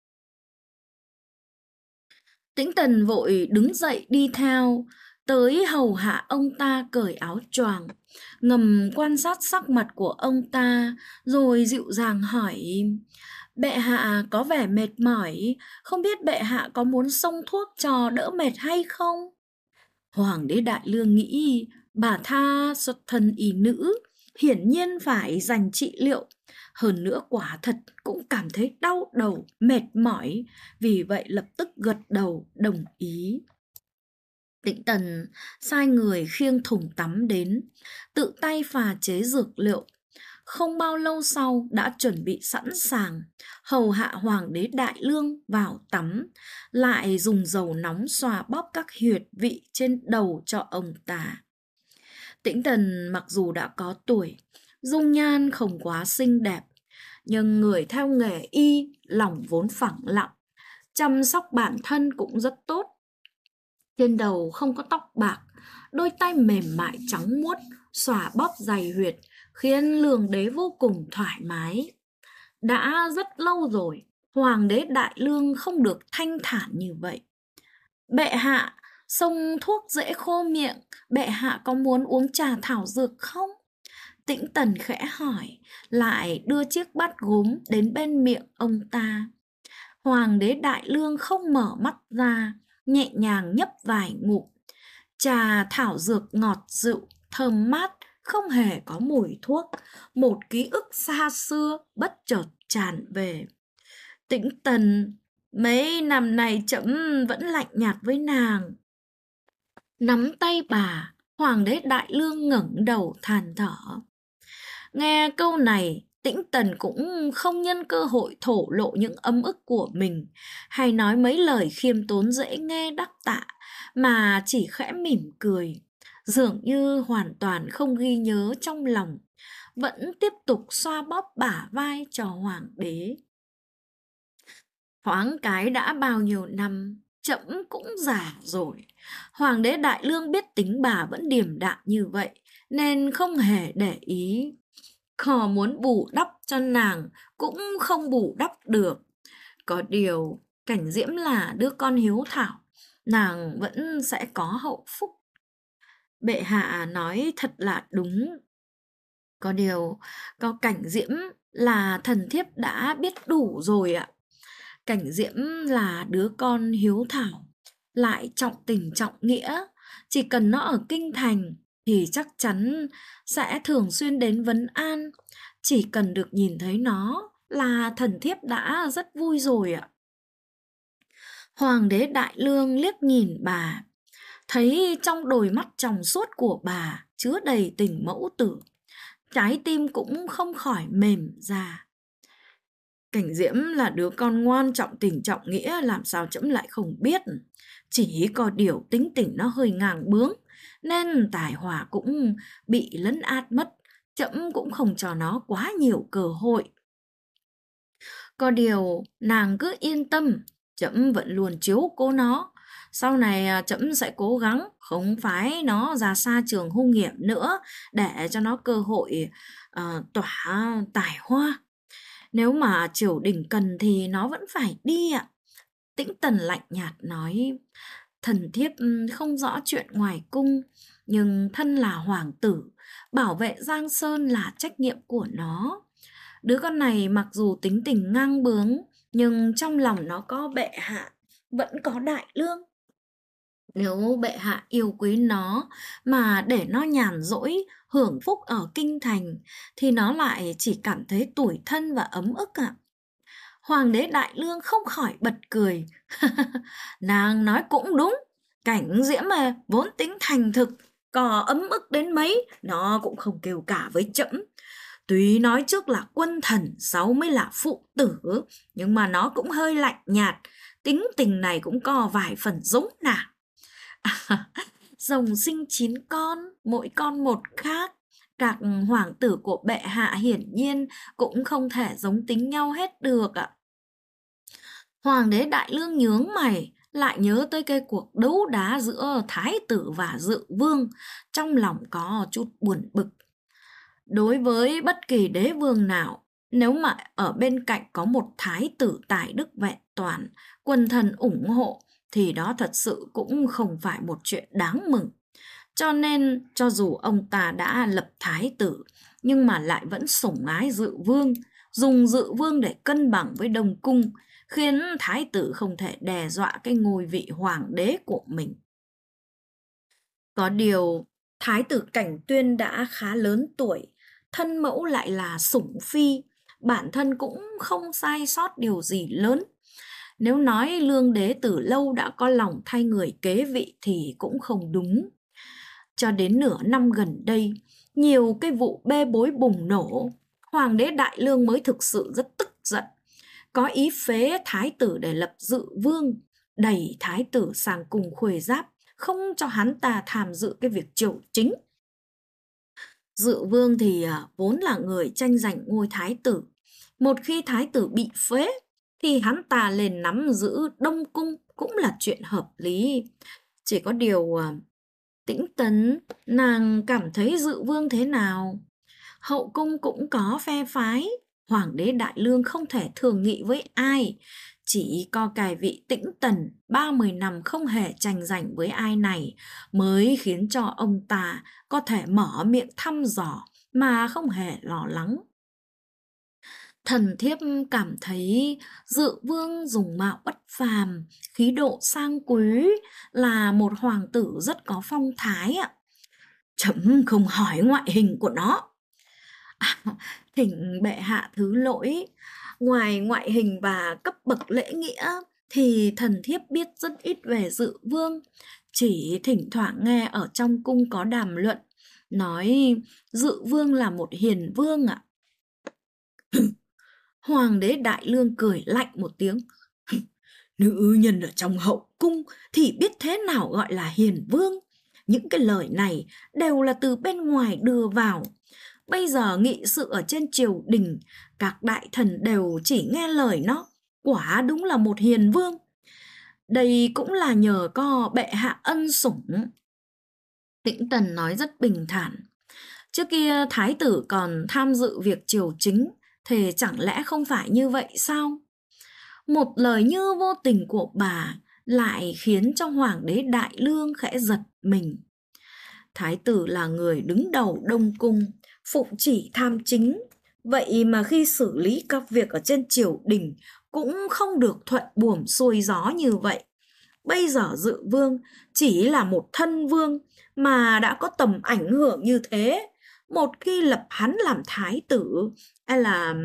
Tĩnh Tần vội đứng dậy đi theo, tới hầu hạ ông ta cởi áo choàng, ngầm quan sát sắc mặt của ông ta rồi dịu dàng hỏi: bệ hạ có vẻ mệt mỏi, không biết bệ hạ có muốn xông thuốc cho đỡ mệt hay không? Hoàng đế Đại Lương nghĩ bà ta xuất thân y nữ, hiển nhiên phải dành trị liệu. Hơn nữa quả thật cũng cảm thấy đau đầu, mệt mỏi, vì vậy lập tức gật đầu đồng ý. Tĩnh Tần sai người khiêng thùng tắm đến, tự tay pha chế dược liệu. Không bao lâu sau đã chuẩn bị sẵn sàng, hầu hạ Hoàng đế Đại Lương vào tắm, lại dùng dầu nóng xoa bóp các huyệt vị trên đầu cho ông ta. Tĩnh Tần mặc dù đã có tuổi, dung nhan không quá xinh đẹp, nhưng người theo nghề y lòng vốn phẳng lặng, chăm sóc bản thân cũng rất tốt. Trên đầu không có tóc bạc, đôi tay mềm mại trắng muốt xòa bóp dày huyệt, khiến Lương đế vô cùng thoải mái. Đã rất lâu rồi, Hoàng đế Đại Lương không được thanh thản như vậy. Bệ hạ, xông thuốc dễ khô miệng, bệ hạ có muốn uống trà thảo dược không? Tĩnh Tần khẽ hỏi, lại đưa chiếc bát gốm đến bên miệng ông ta. Hoàng đế Đại Lương không mở mắt ra, nhẹ nhàng nhấp vài ngụm. Trà thảo dược ngọt dịu, thơm mát, không hề có mùi thuốc. Một ký ức xa xưa bất chợt tràn về. Tĩnh Tần, mấy năm nay trẫm vẫn lạnh nhạt với nàng. Nắm tay bà, Hoàng đế Đại Lương ngẩng đầu than thở. Nghe câu này, Tĩnh Tần cũng không nhân cơ hội thổ lộ những ấm ức của mình, hay nói mấy lời khiêm tốn dễ nghe đáp tạ, mà chỉ khẽ mỉm cười, dường như hoàn toàn không ghi nhớ trong lòng, vẫn tiếp tục xoa bóp bả vai cho hoàng đế. Thoáng cái đã bao nhiêu năm, trẫm cũng già rồi. Hoàng đế Đại Lương biết tính bà vẫn điềm đạm như vậy, nên không hề để ý. Khò muốn bù đắp cho nàng cũng không bù đắp được. Có điều, Cảnh Diễm là đứa con hiếu thảo, nàng vẫn sẽ có hậu phúc. Bệ hạ nói thật là đúng. Có điều, có Cảnh Diễm là thần thiếp đã biết đủ rồi ạ. Cảnh Diễm là đứa con hiếu thảo, lại trọng tình trọng nghĩa. Chỉ cần nó ở kinh thành thì chắc chắn sẽ thường xuyên đến vấn an. Chỉ cần được nhìn thấy nó là thần thiếp đã rất vui rồi ạ. Hoàng đế Đại Lương liếc nhìn bà, thấy trong đôi mắt trong suốt của bà chứa đầy tình mẫu tử, trái tim cũng không khỏi mềm ra. Cảnh Diễm là đứa con ngoan, trọng tình trọng nghĩa, làm sao trẫm lại không biết. Chỉ có điều tính tình nó hơi ngang bướng, nên tài hòa cũng bị lấn át mất. Trẫm cũng không cho nó quá nhiều cơ hội. Có điều nàng cứ yên tâm, trẫm vẫn luôn chiếu cố nó. Sau này trẫm sẽ cố gắng không phái nó ra xa trường hung hiểm nữa, để cho nó cơ hội tỏa tài hoa. Nếu mà triều đình cần thì nó vẫn phải đi ạ. Tĩnh Tần lạnh nhạt nói, thần thiếp không rõ chuyện ngoài cung, nhưng thân là hoàng tử, bảo vệ Giang Sơn là trách nhiệm của nó. Đứa con này mặc dù tính tình ngang bướng, nhưng trong lòng nó có bệ hạ, vẫn có Đại Lương. Nếu bệ hạ yêu quý nó mà để nó nhàn rỗi, hưởng phúc ở kinh thành, thì nó lại chỉ cảm thấy tủi thân và ấm ức ạ. Hoàng đế Đại Lương không khỏi bật cười. Nàng nói cũng đúng, Cảnh Diễm vốn tính thành thực, có ấm ức đến mấy, nó cũng không kêu cả với trẫm. Tuy nói trước là quân thần, sau mới là phụ tử, nhưng mà nó cũng hơi lạnh nhạt, tính tình này cũng có vài phần giống nàng. Rồng sinh 9 con, mỗi con một khác. Các hoàng tử của bệ hạ hiển nhiên cũng không thể giống tính nhau hết được ạ. Hoàng đế Đại Lương nhướng mày, lại nhớ tới cái cuộc đấu đá giữa thái tử và dự vương, trong lòng có chút buồn bực. Đối với bất kỳ đế vương nào, nếu mà ở bên cạnh có một thái tử tài đức vẹn toàn, quần thần ủng hộ, thì đó thật sự cũng không phải một chuyện đáng mừng. Cho nên, cho dù ông ta đã lập thái tử, nhưng mà lại vẫn sủng ái dự vương, dùng dự vương để cân bằng với Đông Cung, khiến thái tử không thể đe dọa cái ngôi vị hoàng đế của mình. Có điều, thái tử Cảnh Tuyên đã khá lớn tuổi, thân mẫu lại là sủng phi, bản thân cũng không sai sót điều gì lớn. Nếu nói Lương đế từ lâu đã có lòng thay người kế vị thì cũng không đúng. Cho đến nửa năm gần đây, nhiều cái vụ bê bối bùng nổ, Hoàng đế Đại Lương mới thực sự rất tức giận. Có ý phế thái tử để lập dự vương, đẩy thái tử sang cùng Khuê Giáp, không cho hắn ta tham dự cái việc triều chính. Dự vương thì vốn là người tranh giành ngôi thái tử. Một khi thái tử bị phế, thì hắn ta lên nắm giữ Đông Cung cũng là chuyện hợp lý. Chỉ có điều Tĩnh Tấn, nàng cảm thấy dự vương thế nào? Hậu cung cũng có phe phái, Hoàng đế Đại Lương không thể thường nghị với ai. Chỉ có cai vị Tĩnh Tần 30 năm không hề tranh giành với ai này mới khiến cho ông ta có thể mở miệng thăm dò mà không hề lo lắng. Thần thiếp cảm thấy Dự Vương dùng mạo bất phàm, khí độ sang quý, là một hoàng tử rất có phong thái ạ. Chấm không hỏi ngoại hình của nó. À, thỉnh bệ hạ thứ lỗi, ngoài ngoại hình và cấp bậc lễ nghĩa thì thần thiếp biết rất ít về Dự Vương, chỉ thỉnh thoảng nghe ở trong cung có đàm luận, nói Dự Vương là một hiền vương ạ. Hoàng đế Đại Lương cười lạnh một tiếng. Nữ nhân ở trong hậu cung thì biết thế nào gọi là hiền vương. Những cái lời này đều là từ bên ngoài đưa vào. Bây giờ nghị sự ở trên triều đình, các đại thần đều chỉ nghe lời nó. Quả đúng là một hiền vương. Đây cũng là nhờ có bệ hạ ân sủng. Tĩnh Tần nói rất bình thản. Trước kia thái tử còn tham dự việc triều chính, thì chẳng lẽ không phải như vậy sao? Một lời như vô tình của bà lại khiến cho Hoàng đế Đại Lương khẽ giật mình. Thái tử là người đứng đầu Đông Cung, phụng chỉ tham chính. Vậy mà khi xử lý các việc ở trên triều đình cũng không được thuận buồm xuôi gió như vậy. Bây giờ Dự Vương chỉ là một thân vương mà đã có tầm ảnh hưởng như thế. Một khi lập hắn làm thái tử, hay là...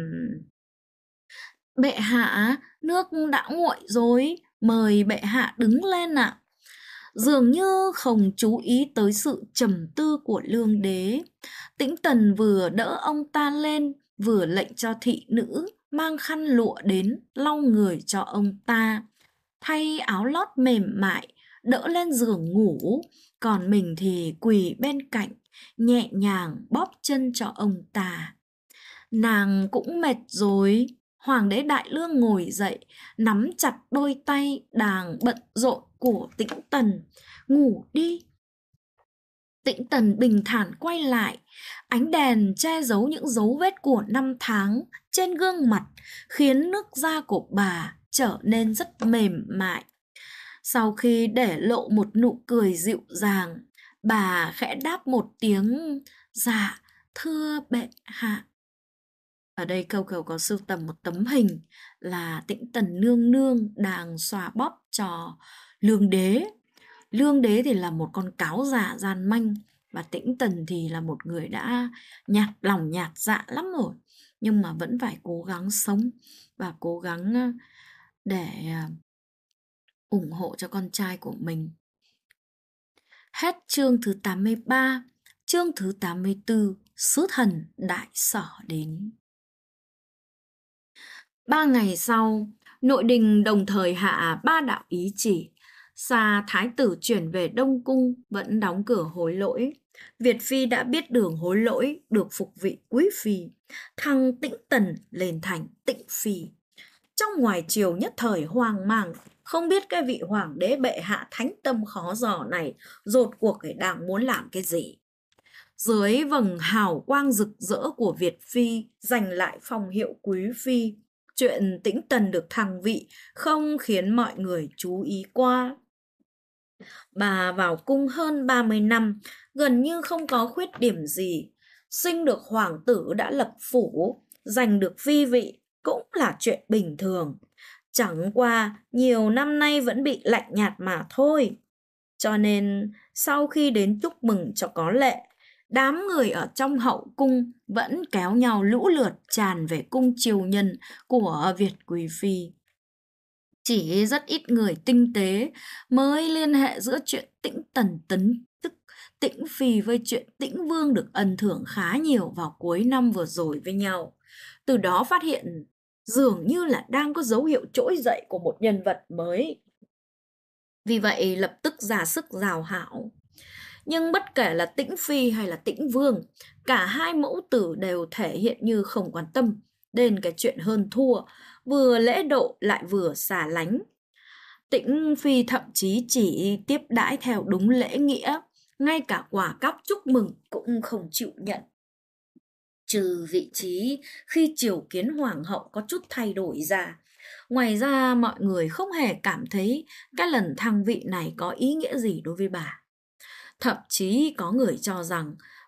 Bệ hạ, nước đã nguội rồi, mời bệ hạ đứng lên ạ. Dường như không chú ý tới sự trầm tư của Lương đế. Tĩnh Tần vừa đỡ ông ta lên, vừa lệnh cho thị nữ mang khăn lụa đến lau người cho ông ta, thay áo lót mềm mại, đỡ lên giường ngủ, còn mình thì quỳ bên cạnh, nhẹ nhàng bóp chân cho ông ta. Nàng cũng mệt rồi. Hoàng đế Đại Lương ngồi dậy, nắm chặt đôi tay đang bận rộn của Tĩnh Tần. Ngủ đi. Tĩnh Tần bình thản quay lại. Ánh đèn che giấu những dấu vết của năm tháng trên gương mặt, khiến nước da của bà trở nên rất mềm mại. Sau khi để lộ một nụ cười dịu dàng, bà khẽ đáp một tiếng: Dạ, thưa bệ hạ. Ở đây Câu Cầu có sưu tầm một tấm hình là Tĩnh Tần nương nương đang xoa bóp cho Lương đế. Lương đế thì là một con cáo già gian manh, và Tĩnh Tần thì là một người đã nhạt dạ lắm rồi, nhưng mà vẫn phải cố gắng sống và cố gắng để ủng hộ cho con trai của mình. Hết chương thứ 83, chương thứ 84, sứ thần đại sở đến. 3 ngày sau, nội đình đồng thời hạ 3 đạo ý chỉ. Xa thái tử chuyển về Đông Cung vẫn đóng cửa hối lỗi. Việt Phi đã biết đường hối lỗi, được phục vị quý phi, thăng Tĩnh Tần lên thành Tĩnh Phi. Trong ngoài triều nhất thời hoang mang, không biết cái vị hoàng đế bệ hạ thánh tâm khó dò này rốt cuộc đang muốn làm cái gì. Dưới vầng hào quang rực rỡ của Việt Phi giành lại phong hiệu quý phi, chuyện Tĩnh Tần được thăng vị không khiến mọi người chú ý qua. Bà vào cung hơn 30 năm, gần như không có khuyết điểm gì. Sinh được hoàng tử đã lập phủ, giành được phi vị cũng là chuyện bình thường. Chẳng qua nhiều năm nay vẫn bị lạnh nhạt mà thôi. Cho nên sau khi đến chúc mừng cho có lệ, đám người ở trong hậu cung vẫn kéo nhau lũ lượt tràn về cung triều nhân của Việt quý phi. Chỉ rất ít người tinh tế mới liên hệ giữa chuyện Tĩnh Tần tấn tức Tĩnh Phi với chuyện Tĩnh Vương được ân thưởng khá nhiều vào cuối năm vừa rồi với nhau. Từ đó phát hiện dường như là đang có dấu hiệu trỗi dậy của một nhân vật mới. Vì vậy lập tức ra sức rào hảo. Nhưng bất kể là Tĩnh Phi hay là Tĩnh Vương, cả hai mẫu tử đều thể hiện như không quan tâm đến cái chuyện hơn thua, vừa lễ độ lại vừa xả lánh. Tĩnh Phi thậm chí chỉ tiếp đãi theo đúng lễ nghĩa, ngay cả quả cáp chúc mừng cũng không chịu nhận. Trừ vị trí khi triều kiến hoàng hậu có chút thay đổi ra, ngoài ra mọi người không hề cảm thấy cái lần thăng vị này có ý nghĩa gì đối với bà. Thậm chí có người cho rằng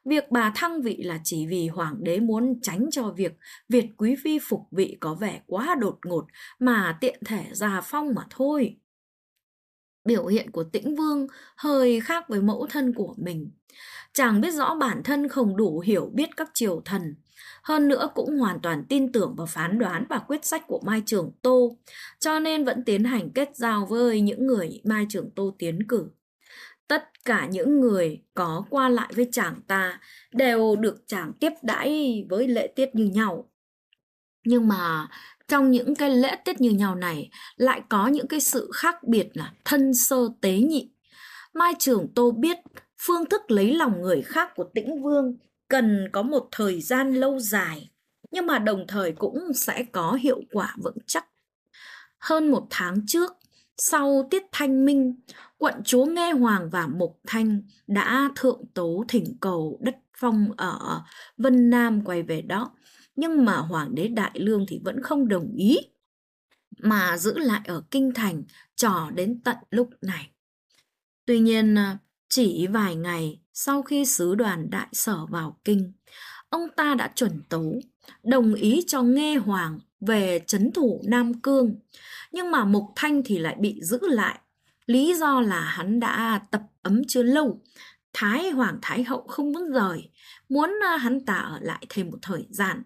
Việc bà thăng vị là chỉ vì hoàng đế muốn tránh cho việc Việt quý phi phục vị có vẻ quá đột ngột mà tiện thể già phong mà thôi. Biểu hiện của Tĩnh Vương hơi khác với mẫu thân của mình. Chàng biết rõ bản thân không đủ hiểu biết các triều thần, hơn nữa cũng hoàn toàn tin tưởng vào phán đoán và quyết sách của Mai Trường Tô, cho nên vẫn tiến hành kết giao với những người Mai Trường Tô tiến cử. Tất cả những người có qua lại với chàng ta đều được chàng tiếp đãi với lễ tiết như nhau. Nhưng mà trong những cái lễ tiết như nhau này lại có những cái sự khác biệt là thân sơ tế nhị. Mai Trường Tô biết phương thức lấy lòng người khác của Tĩnh Vương cần có một thời gian lâu dài, nhưng mà đồng thời cũng sẽ có hiệu quả vững chắc. Hơn một tháng trước, sau tiết thanh minh, quận chúa Nghe Hoàng và Mục Thanh đã thượng tấu thỉnh cầu đất phong ở Vân Nam quay về đó. Nhưng mà Hoàng đế Đại Lương thì vẫn không đồng ý, mà giữ lại ở Kinh Thành cho đến tận lúc này. Tuy nhiên, chỉ vài ngày sau khi sứ đoàn Đại Sở vào Kinh, ông ta đã chuẩn tấu, đồng ý cho Nghe Hoàng về trấn thủ Nam Cương. Nhưng mà Mục Thanh thì lại bị giữ lại. Lý do là hắn đã tập ấm chưa lâu. Thái Hoàng Thái Hậu không muốn rời, muốn hắn ta ở lại thêm một thời gian.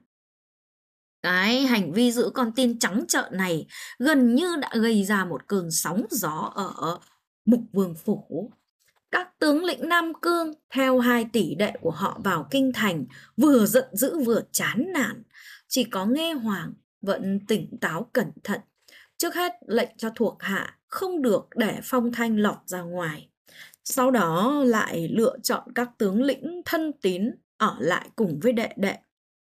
Cái hành vi giữ con tin trắng trợn này gần như đã gây ra một cơn sóng gió ở Mục Vương Phủ. Các tướng lĩnh Nam Cương theo hai tỷ đệ của họ vào Kinh Thành, vừa giận dữ vừa chán nản. Chỉ có Nghe Hoàng vẫn tỉnh táo cẩn thận. Trước hết lệnh cho thuộc hạ không được để Phong Thanh lọt ra ngoài. Sau đó lại lựa chọn các tướng lĩnh thân tín ở lại cùng với đệ đệ.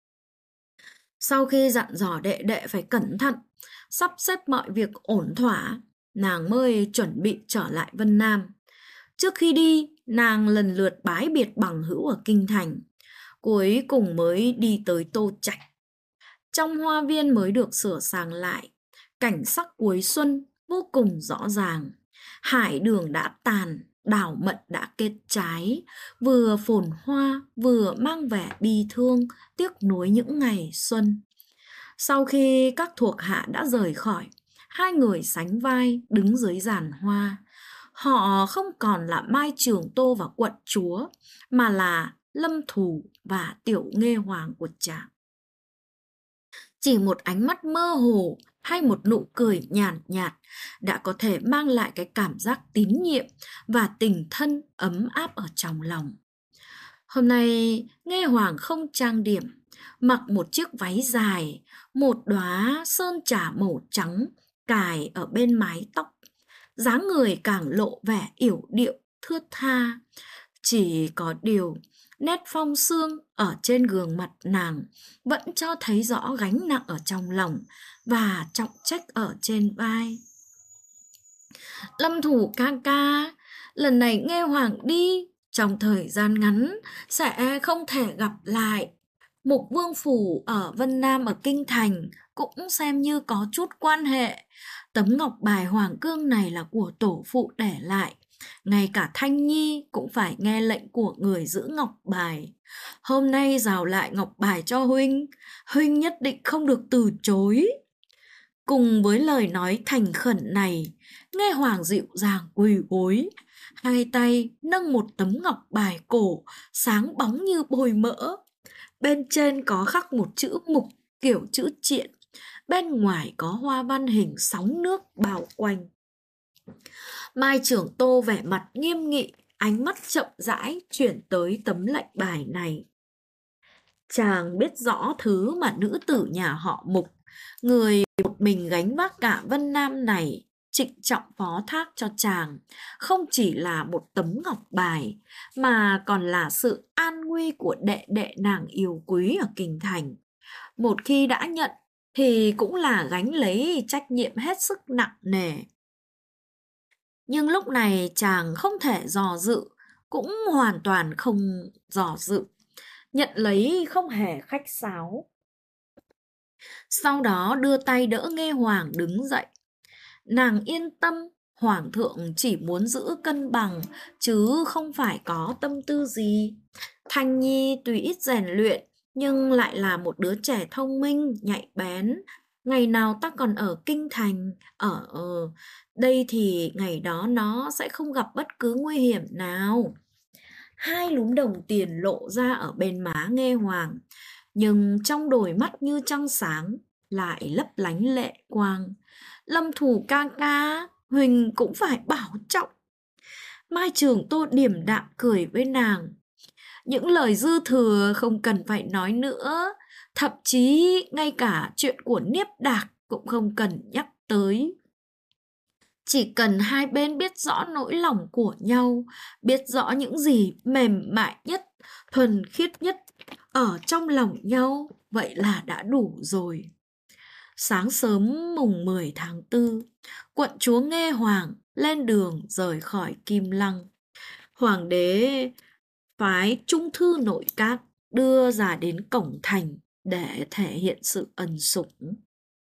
Sau khi dặn dò đệ đệ phải cẩn thận, sắp xếp mọi việc ổn thỏa, nàng mới chuẩn bị trở lại Vân Nam. Trước khi đi, nàng lần lượt bái biệt bằng hữu ở Kinh Thành, cuối cùng mới đi tới Tô Trạch. Trong hoa viên mới được sửa sang lại, cảnh sắc cuối xuân vô cùng rõ ràng. Hải đường đã tàn, đào mận đã kết trái, vừa phồn hoa vừa mang vẻ bi thương, tiếc nuối những ngày xuân. Sau khi các thuộc hạ đã rời khỏi, hai người sánh vai đứng dưới giàn hoa. Họ không còn là Mai Trường Tô và quận chúa, mà là Lâm Thù và Tiểu Nghe Hoàng của chàng. Chỉ một ánh mắt mơ hồ hay một nụ cười nhàn nhạt đã có thể mang lại cái cảm giác tín nhiệm và tình thân ấm áp ở trong lòng. Hôm nay Nghe Hoàng không trang điểm, mặc một chiếc váy dài, một đóa sơn trà màu trắng cài ở bên mái tóc. Dáng người càng lộ vẻ yểu điệu, thướt tha. Chỉ có điều, nét phong sương ở trên gương mặt nàng vẫn cho thấy rõ gánh nặng ở trong lòng và trọng trách ở trên vai. Lâm Thủ ca ca, lần này Nghe Hoàng đi, trong thời gian ngắn sẽ không thể gặp lại. Mục Vương Phủ ở Vân Nam ở Kinh Thành cũng xem như có chút quan hệ. Tấm ngọc bài hoàng cương này là của tổ phụ để lại. Ngay cả Thanh Nhi cũng phải nghe lệnh của người giữ ngọc bài. Hôm nay giao lại ngọc bài cho huynh, huynh nhất định không được từ chối. Cùng với lời nói thành khẩn này, Nghe Hoàng dịu dàng quỳ gối, hai tay nâng một tấm ngọc bài cổ sáng bóng như bôi mỡ. Bên trên có khắc một chữ mục kiểu chữ triện, bên ngoài có hoa văn hình sóng nước bao quanh. Mai Trường Tô vẻ mặt nghiêm nghị, ánh mắt chậm rãi chuyển tới tấm lệnh bài này. Chàng biết rõ thứ mà nữ tử nhà họ Mục, người một mình gánh vác cả Vân Nam này, trịnh trọng phó thác cho chàng, không chỉ là một tấm ngọc bài, mà còn là sự an nguy của đệ đệ nàng yêu quý ở Kinh Thành. Một khi đã nhận, thì cũng là gánh lấy trách nhiệm hết sức nặng nề. Nhưng lúc này chàng không thể dò dự, cũng hoàn toàn không dò dự. Nhận lấy không hề khách sáo. Sau đó đưa tay đỡ Nghe Hoàng đứng dậy. Nàng yên tâm, Hoàng thượng chỉ muốn giữ cân bằng, chứ không phải có tâm tư gì. Thanh Nhi tuy ít rèn luyện, nhưng lại là một đứa trẻ thông minh, nhạy bén. Ngày nào ta còn ở kinh thành, ở đây thì ngày đó nó sẽ không gặp bất cứ nguy hiểm nào. Hai lúm đồng tiền lộ ra ở bên má Nghe Hoàng, nhưng trong đôi mắt như trăng sáng lại lấp lánh lệ quang. Lâm Thủ ca ca, Huỳnh cũng phải bảo trọng. Mai Trường Tô điềm đạm cười với nàng. Những lời dư thừa không cần phải nói nữa, thậm chí ngay cả chuyện của Niếp Đạc cũng không cần nhắc tới. Chỉ cần hai bên biết rõ nỗi lòng của nhau, biết rõ những gì mềm mại nhất, thuần khiết nhất ở trong lòng nhau, vậy là đã đủ rồi. Sáng sớm mùng 10 tháng 4, quận chúa Nghe Hoàng lên đường rời khỏi Kim Lăng. Hoàng đế phái trung thư nội các đưa ra đến cổng thành để thể hiện sự ân sủng.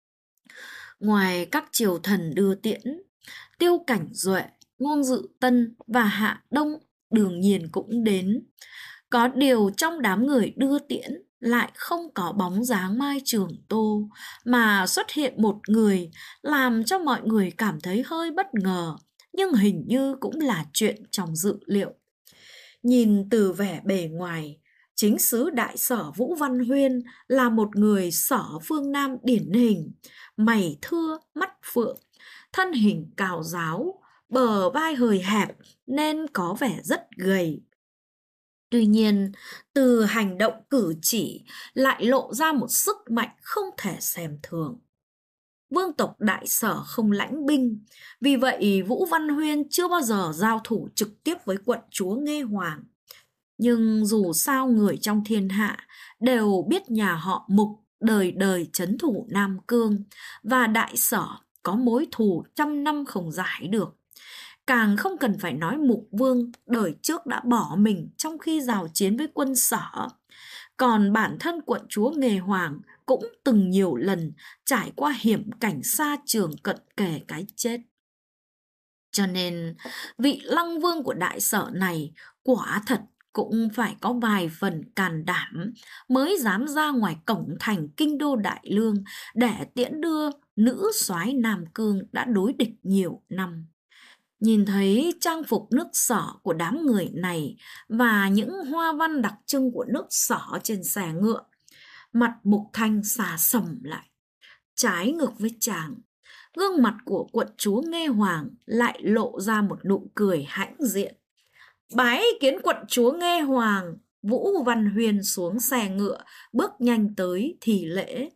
Ngoài các triều thần đưa tiễn, Tiêu Cảnh Duệ, Ngôn Dự Tân và Hạ Đông đương nhiên cũng đến. Có điều trong đám người đưa tiễn lại không có bóng dáng Mai Trường Tô, mà xuất hiện một người làm cho mọi người cảm thấy hơi bất ngờ, nhưng hình như cũng là chuyện trong dự liệu. Nhìn từ vẻ bề ngoài, chính sứ đại sở Vũ Văn Huyên là một người sở phương Nam điển hình, mày thưa, mắt phượng, thân hình cao ráo, bờ vai hơi hẹp nên có vẻ rất gầy. Tuy nhiên, từ hành động cử chỉ lại lộ ra một sức mạnh không thể xem thường. Vương tộc đại sở không lãnh binh, vì vậy Vũ Văn Huyên chưa bao giờ giao thủ trực tiếp với quận chúa Nghe Hoàng. Nhưng dù sao người trong thiên hạ đều biết nhà họ Mục đời đời trấn thủ Nam Cương, và đại sở có mối thù trăm năm không giải được. Càng không cần phải nói Mục Vương đời trước đã bỏ mình trong khi giao chiến với quân Sở. Còn bản thân quận chúa Nghề Hoàng cũng từng nhiều lần trải qua hiểm cảnh xa trường cận kề cái chết. Cho nên vị Lăng Vương của đại sở này quả thật cũng phải có vài phần can đảm mới dám ra ngoài cổng thành kinh đô Đại Lương để tiễn đưa nữ soái Nam Cương đã đối địch nhiều năm. Nhìn thấy trang phục nước Sở của đám người này và những hoa văn đặc trưng của nước Sở trên xe ngựa, mặt Mục Thanh xà sầm lại. Trái ngược với chàng, gương mặt của quận chúa Nghe Hoàng lại lộ ra một nụ cười hãnh diện. Bái kiến quận chúa Nghe Hoàng. Vũ Văn Huyên xuống xe ngựa, bước nhanh tới thì lễ.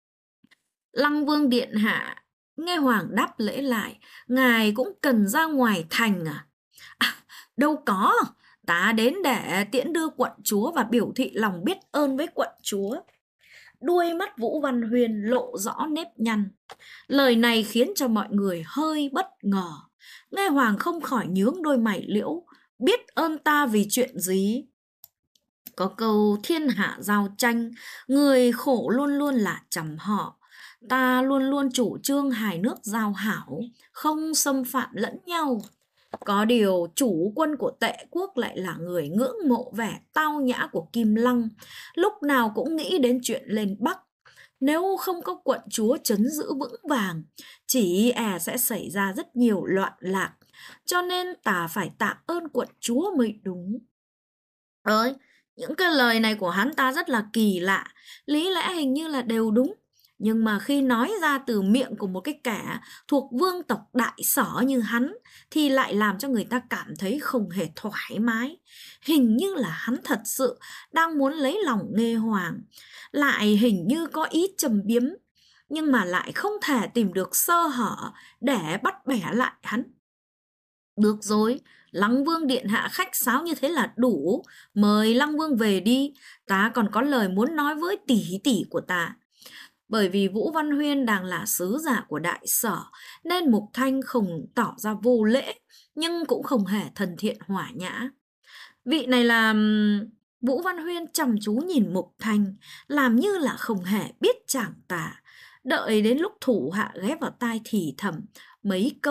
Lăng Vương điện hạ. Nghe Hoàng đáp lễ lại. Ngài cũng cần ra ngoài thành à? Đâu có, ta đến để tiễn đưa quận chúa và biểu thị lòng biết ơn với quận chúa. Đuôi mắt Vũ Văn Huyên lộ rõ nếp nhăn. Lời này khiến cho mọi người hơi bất ngờ. Nghe Hoàng không khỏi nhướng đôi mày liễu. Biết ơn ta vì chuyện gì? Có câu thiên hạ giao tranh, người khổ luôn luôn là chằm họ. Ta luôn luôn chủ trương hai nước giao hảo, không xâm phạm lẫn nhau. Có điều chủ quân của Tệ quốc lại là người ngưỡng mộ vẻ tao nhã của Kim Lăng, lúc nào cũng nghĩ đến chuyện lên Bắc. Nếu không có quận chúa trấn giữ vững vàng, chỉ sẽ xảy ra rất nhiều loạn lạc, cho nên ta phải tạ ơn quận chúa mới đúng. Những cái lời này của hắn ta rất là kỳ lạ, lý lẽ hình như là đều đúng. Nhưng mà khi nói ra từ miệng của một cái kẻ thuộc vương tộc đại sở như hắn thì lại làm cho người ta cảm thấy không hề thoải mái. Hình như là hắn thật sự đang muốn lấy lòng Nghe Hoàng, lại hình như có ý châm biếm, nhưng mà lại không thể tìm được sơ hở để bắt bẻ lại hắn. Được rồi, Lăng Vương điện hạ khách sáo như thế là đủ. Mời Lăng Vương về đi, ta còn có lời muốn nói với tỷ tỷ của ta. Bởi vì Vũ Văn Huyên đang là sứ giả của đại sở, nên Mục Thanh không tỏ ra vô lễ, nhưng cũng không hề thân thiện hòa nhã. Vị này là... Vũ Văn Huyên chăm chú nhìn Mục Thanh, làm như là không hề biết chàng ta. Đợi đến lúc thủ hạ ghé vào tai thì thầm mấy câu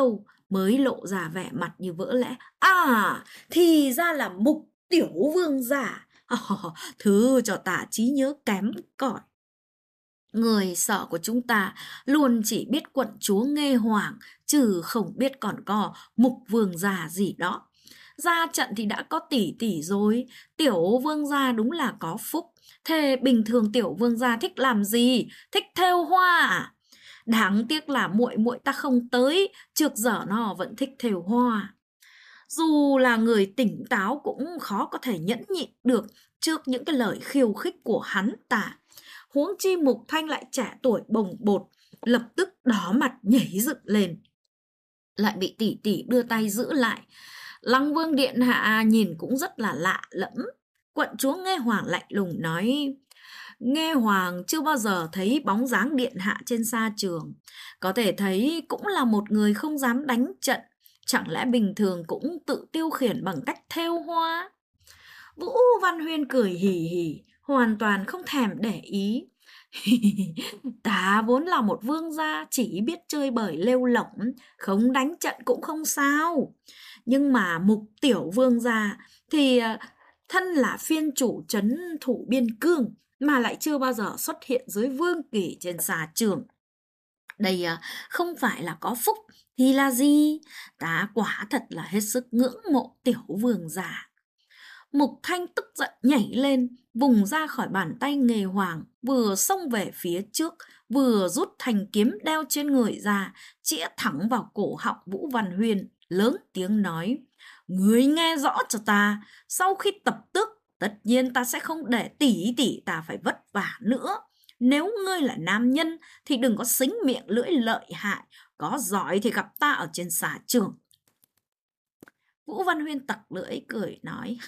mới lộ ra vẻ mặt như vỡ lẽ. À, thì ra là Mục tiểu vương gia. Thứ cho ta trí nhớ kém cỏi. Người Sở của chúng ta luôn chỉ biết quận chúa Nghê Hoàng, chứ không biết còn có Mục vương gia gì đó. Ra trận thì đã có tỷ tỷ rồi, tiểu vương gia đúng là có phúc. Thế bình thường tiểu vương gia thích làm gì? Thích thêu hoa à? Đáng tiếc là muội muội ta không tới, trước giờ nó vẫn thích thêu hoa. Dù là người tỉnh táo cũng khó có thể nhẫn nhịn được trước những cái lời khiêu khích của hắn ta. Huống chi Mục Thanh lại trẻ tuổi bồng bột, lập tức đỏ mặt nhảy dựng lên. Lại bị tỷ tỷ đưa tay giữ lại. Lăng Vương điện hạ nhìn cũng rất là lạ lẫm. Quận chúa Nghê Hoàng lạnh lùng nói: Nghê Hoàng chưa bao giờ thấy bóng dáng điện hạ trên sa trường. Có thể thấy cũng là một người không dám đánh trận. Chẳng lẽ bình thường cũng tự tiêu khiển bằng cách thêu hoa? Vũ Văn Huyên cười hì hì, hoàn toàn không thèm để ý. Ta vốn là một vương gia, chỉ biết chơi bời lêu lỏng, không đánh trận cũng không sao. Nhưng mà Mục tiểu vương gia thì thân là phiên chủ trấn thủ biên cương, mà lại chưa bao giờ xuất hiện dưới vương kỳ trên sa trường. Đây không phải là có phúc thì là gì? Ta quả thật là hết sức ngưỡng mộ tiểu vương gia. Mục Thanh tức giận nhảy lên, vùng ra khỏi bàn tay Nghê Hoàng, vừa xông về phía trước, vừa rút thanh kiếm đeo trên người ra, chĩa thẳng vào cổ họng Vũ Văn Huyên, lớn tiếng nói: Ngươi nghe rõ cho ta, sau khi tập tước, tất nhiên ta sẽ không để tỷ tỷ ta phải vất vả nữa. Nếu ngươi là nam nhân thì đừng có xính miệng lưỡi lợi hại, có giỏi thì gặp ta ở trên sa trường. Vũ Văn Huyên tặc lưỡi cười nói: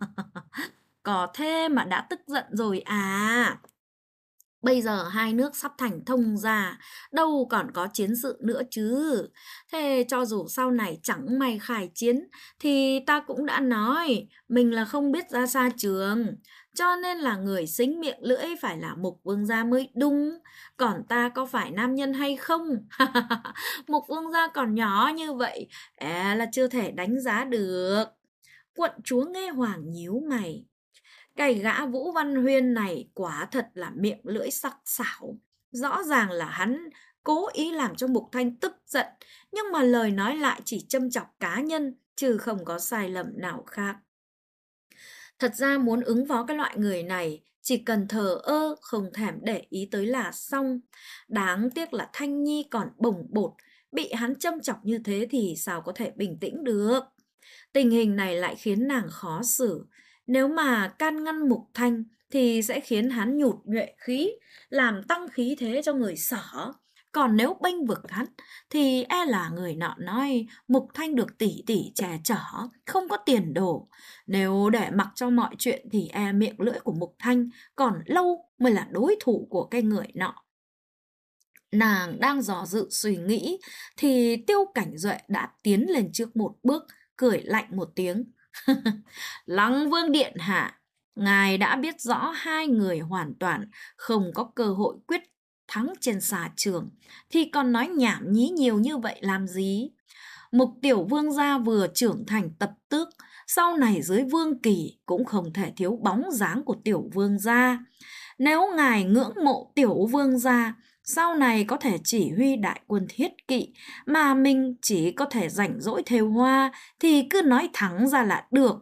Có thế mà đã tức giận rồi à? Bây giờ hai nước sắp thành thông gia, đâu còn có chiến sự nữa chứ. Thế cho dù sau này chẳng may khai chiến, thì ta cũng đã nói mình là không biết ra sa trường. Cho nên là người xính miệng lưỡi phải là Mục vương gia mới đúng. Còn ta có phải nam nhân hay không? Mục vương gia còn nhỏ như vậy, là chưa thể đánh giá được. Quận chúa Nghê Hoàng nhíu mày. Cái gã Vũ Văn Huyên này quả thật là miệng lưỡi sắc sảo. Rõ ràng là hắn cố ý làm cho Mục Thanh tức giận, nhưng mà lời nói lại chỉ châm chọc cá nhân, chứ không có sai lầm nào khác. Thật ra muốn ứng phó cái loại người này, chỉ cần thờ ơ, không thèm để ý tới là xong. Đáng tiếc là Thanh Nhi còn bồng bột, bị hắn châm chọc như thế thì sao có thể bình tĩnh được. Tình hình này lại khiến nàng khó xử. Nếu mà can ngăn Mục Thanh thì sẽ khiến hắn nhụt nhuệ khí, làm tăng khí thế cho người Sở. Còn nếu bênh vực hắn thì là người nọ nói Mục Thanh được tỷ tỷ che chở, không có tiền đồ. Nếu để mặc cho mọi chuyện thì miệng lưỡi của Mục Thanh còn lâu mới là đối thủ của cái người nọ. Nàng đang dò dự suy nghĩ thì Tiêu Cảnh Duệ đã tiến lên trước một bước, cười lạnh một tiếng. Lăng Vương điện hạ, ngài đã biết rõ hai người hoàn toàn không có cơ hội quyết thắng trên sa trường, thì còn nói nhảm nhí nhiều như vậy làm gì? Mục tiểu vương gia vừa trưởng thành tập tước, sau này dưới vương kỳ cũng không thể thiếu bóng dáng của tiểu vương gia. Nếu ngài ngưỡng mộ tiểu vương gia, sau này có thể chỉ huy đại quân thiết kỵ, mà mình chỉ có thể rảnh rỗi thêu hoa, thì cứ nói thẳng ra là được.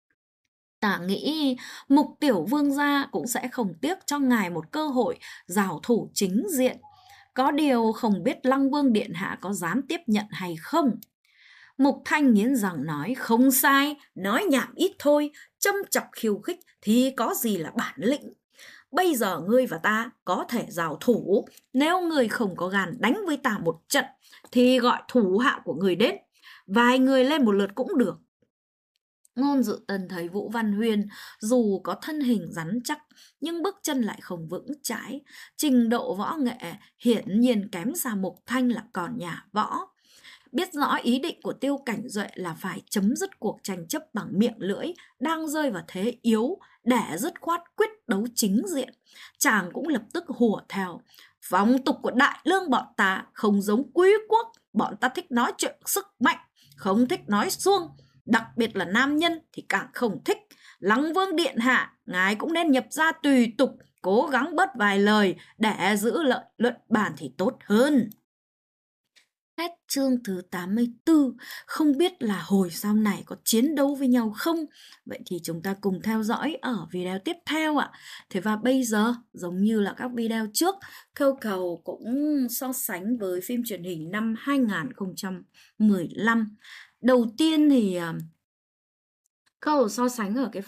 Ta nghĩ Mục tiểu vương gia cũng sẽ không tiếc cho ngài một cơ hội giao thủ chính diện. Có điều không biết Lăng Vương điện hạ có dám tiếp nhận hay không? Mục Thanh nghiến răng nói: Không sai, nói nhảm ít thôi, châm chọc khiêu khích thì có gì là bản lĩnh. Bây giờ ngươi và ta có thể giao thủ, nếu ngươi không có gan đánh với ta một trận thì gọi thủ hạ của ngươi đến, vài người lên một lượt cũng được. Ngôn Dự Tân thấy Vũ Văn Huyên dù có thân hình rắn chắc nhưng bước chân lại không vững chãi, trình độ võ nghệ hiển nhiên kém xa Mục Thanh là còn nhà võ. Biết rõ ý định của Tiêu Cảnh Duệ là phải chấm dứt cuộc tranh chấp bằng miệng lưỡi đang rơi vào thế yếu, để dứt khoát quyết đấu chính diện. Chàng cũng lập tức hùa theo: Phong tục của đại lương bọn ta không giống quý quốc, bọn ta thích nói chuyện sức mạnh, không thích nói suông. Đặc biệt là nam nhân thì càng không thích. Lăng Vương điện hạ, ngài cũng nên nhập gia tùy tục, cố gắng bớt vài lời để giữ luận bàn thì tốt hơn. Hết chương thứ 84. Không biết là hồi sau này có chiến đấu với nhau không? Vậy thì chúng ta cùng theo dõi ở video tiếp theo ạ. Thế và bây giờ, giống như là các video trước, Câu Cầu cũng so sánh với phim truyền hình năm 2015. Đầu tiên thì Câu Cầu so sánh ở cái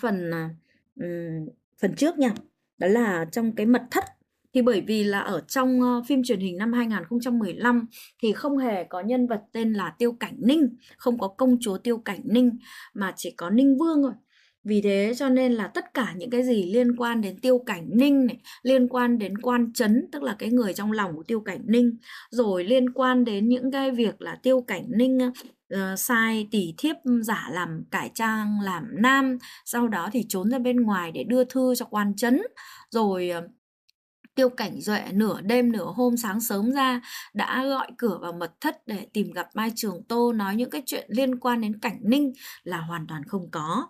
phần trước nha. Đó là trong cái mật thất. Thì bởi vì là ở trong phim truyền hình năm 2015 thì không hề có nhân vật tên là Tiêu Cảnh Ninh, không có công chúa Tiêu Cảnh Ninh mà chỉ có Ninh Vương thôi. Vì thế cho nên là tất cả những cái gì liên quan đến Tiêu Cảnh Ninh này, liên quan đến Quan Trấn, tức là cái người trong lòng của Tiêu Cảnh Ninh, rồi liên quan đến những cái việc là Tiêu Cảnh Ninh sai tỷ thiếp giả làm cải trang làm nam, sau đó thì trốn ra bên ngoài để đưa thư cho Quan Trấn, rồi Tiêu Cảnh Duệ nửa đêm nửa hôm sáng sớm ra đã gọi cửa vào mật thất để tìm gặp Mai Trường Tô, nói những cái chuyện liên quan đến Cảnh Ninh là hoàn toàn không có.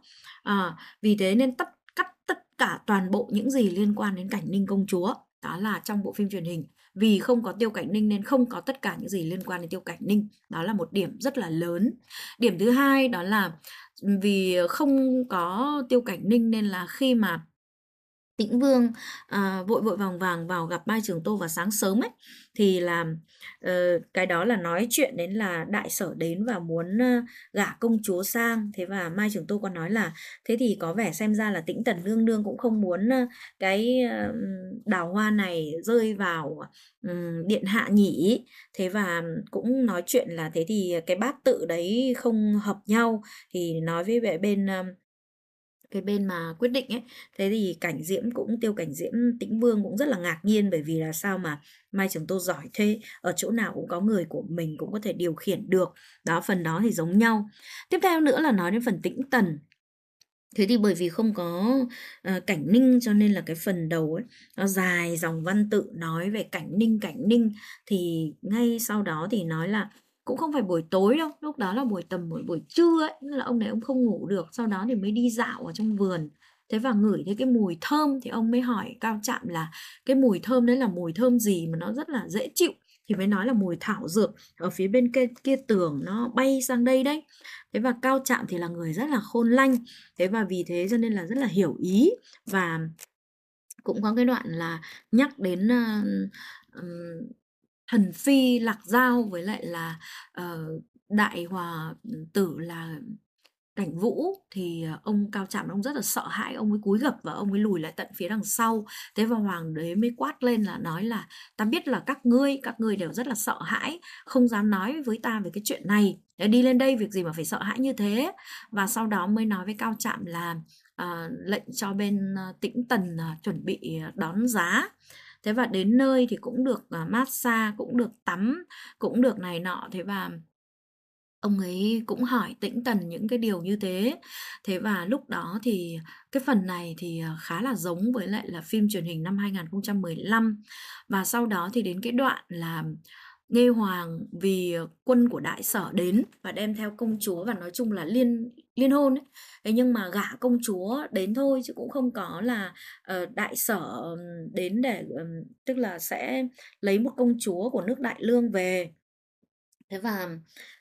Vì thế nên cắt tất cả toàn bộ những gì liên quan đến Cảnh Ninh công chúa. Đó là trong bộ phim truyền hình. Vì không có Tiêu Cảnh Ninh nên không có tất cả những gì liên quan đến Tiêu Cảnh Ninh. Đó là một điểm rất là lớn. Điểm thứ hai đó là vì không có Tiêu Cảnh Ninh nên là khi mà Tĩnh Vương vội vội vàng vàng vào gặp Mai Trường Tô vào sáng sớm ấy, thì là cái đó là nói chuyện đến là đại sở đến và muốn gả công chúa sang. Thế và Mai Trường Tô còn nói là thế thì có vẻ xem ra là Tĩnh Tần nương nương cũng không muốn cái đào hoa này rơi vào điện hạ nhỉ. Thế và cũng nói chuyện là thế thì cái bát tự đấy không hợp nhau, thì nói với bên cái bên mà quyết định ấy. Thế thì Tiêu Cảnh Diễm Tĩnh Vương cũng rất là ngạc nhiên, bởi vì là sao mà Mai Trường Tô giỏi thế, ở chỗ nào cũng có người của mình, cũng có thể điều khiển được. Đó, phần đó thì giống nhau. Tiếp theo nữa là nói đến phần Tĩnh Tần. Thế thì bởi vì không có Cảnh Ninh cho nên là cái phần đầu ấy nó dài dòng văn tự nói về Cảnh Ninh, thì ngay sau đó thì nói là cũng không phải buổi tối đâu, lúc đó là tầm buổi trưa ấy, nên là ông này ông không ngủ được, sau đó thì mới đi dạo ở trong vườn. Thế và ngửi thấy cái mùi thơm thì ông mới hỏi Cao Trạm là cái mùi thơm đấy là mùi thơm gì mà nó rất là dễ chịu, thì mới nói là mùi thảo dược ở phía bên kia tường nó bay sang đây đấy. Thế và Cao Trạm thì là người rất là khôn lanh, thế và vì thế cho nên là rất là hiểu ý. Và cũng có cái đoạn là nhắc đến thần phi Lạc Dao với lại là đại hòa tử là Cảnh Vũ, thì ông Cao Trạm ông rất là sợ hãi, ông ấy cúi gập và ông ấy lùi lại tận phía đằng sau. Thế và hoàng đế mới quát lên là nói là ta biết là các ngươi đều rất là sợ hãi, không dám nói với ta về cái chuyện này, để đi lên đây việc gì mà phải sợ hãi như thế. Và sau đó mới nói với Cao Trạm là lệnh cho bên Tĩnh Tần chuẩn bị đón giá. Thế và đến nơi thì cũng được massage, cũng được tắm, cũng được này nọ. Thế và ông ấy cũng hỏi Tĩnh Tần những cái điều như thế. Thế và lúc đó thì cái phần này thì khá là giống với lại là phim truyền hình năm 2015. Và sau đó thì đến cái đoạn là Nghê Hoàng vì quân của đại sở đến và đem theo công chúa, và nói chung là liên hôn ấy. Thế nhưng mà gả công chúa đến thôi, chứ cũng không có là đại sở đến để tức là sẽ lấy một công chúa của nước Đại Lương về. Thế và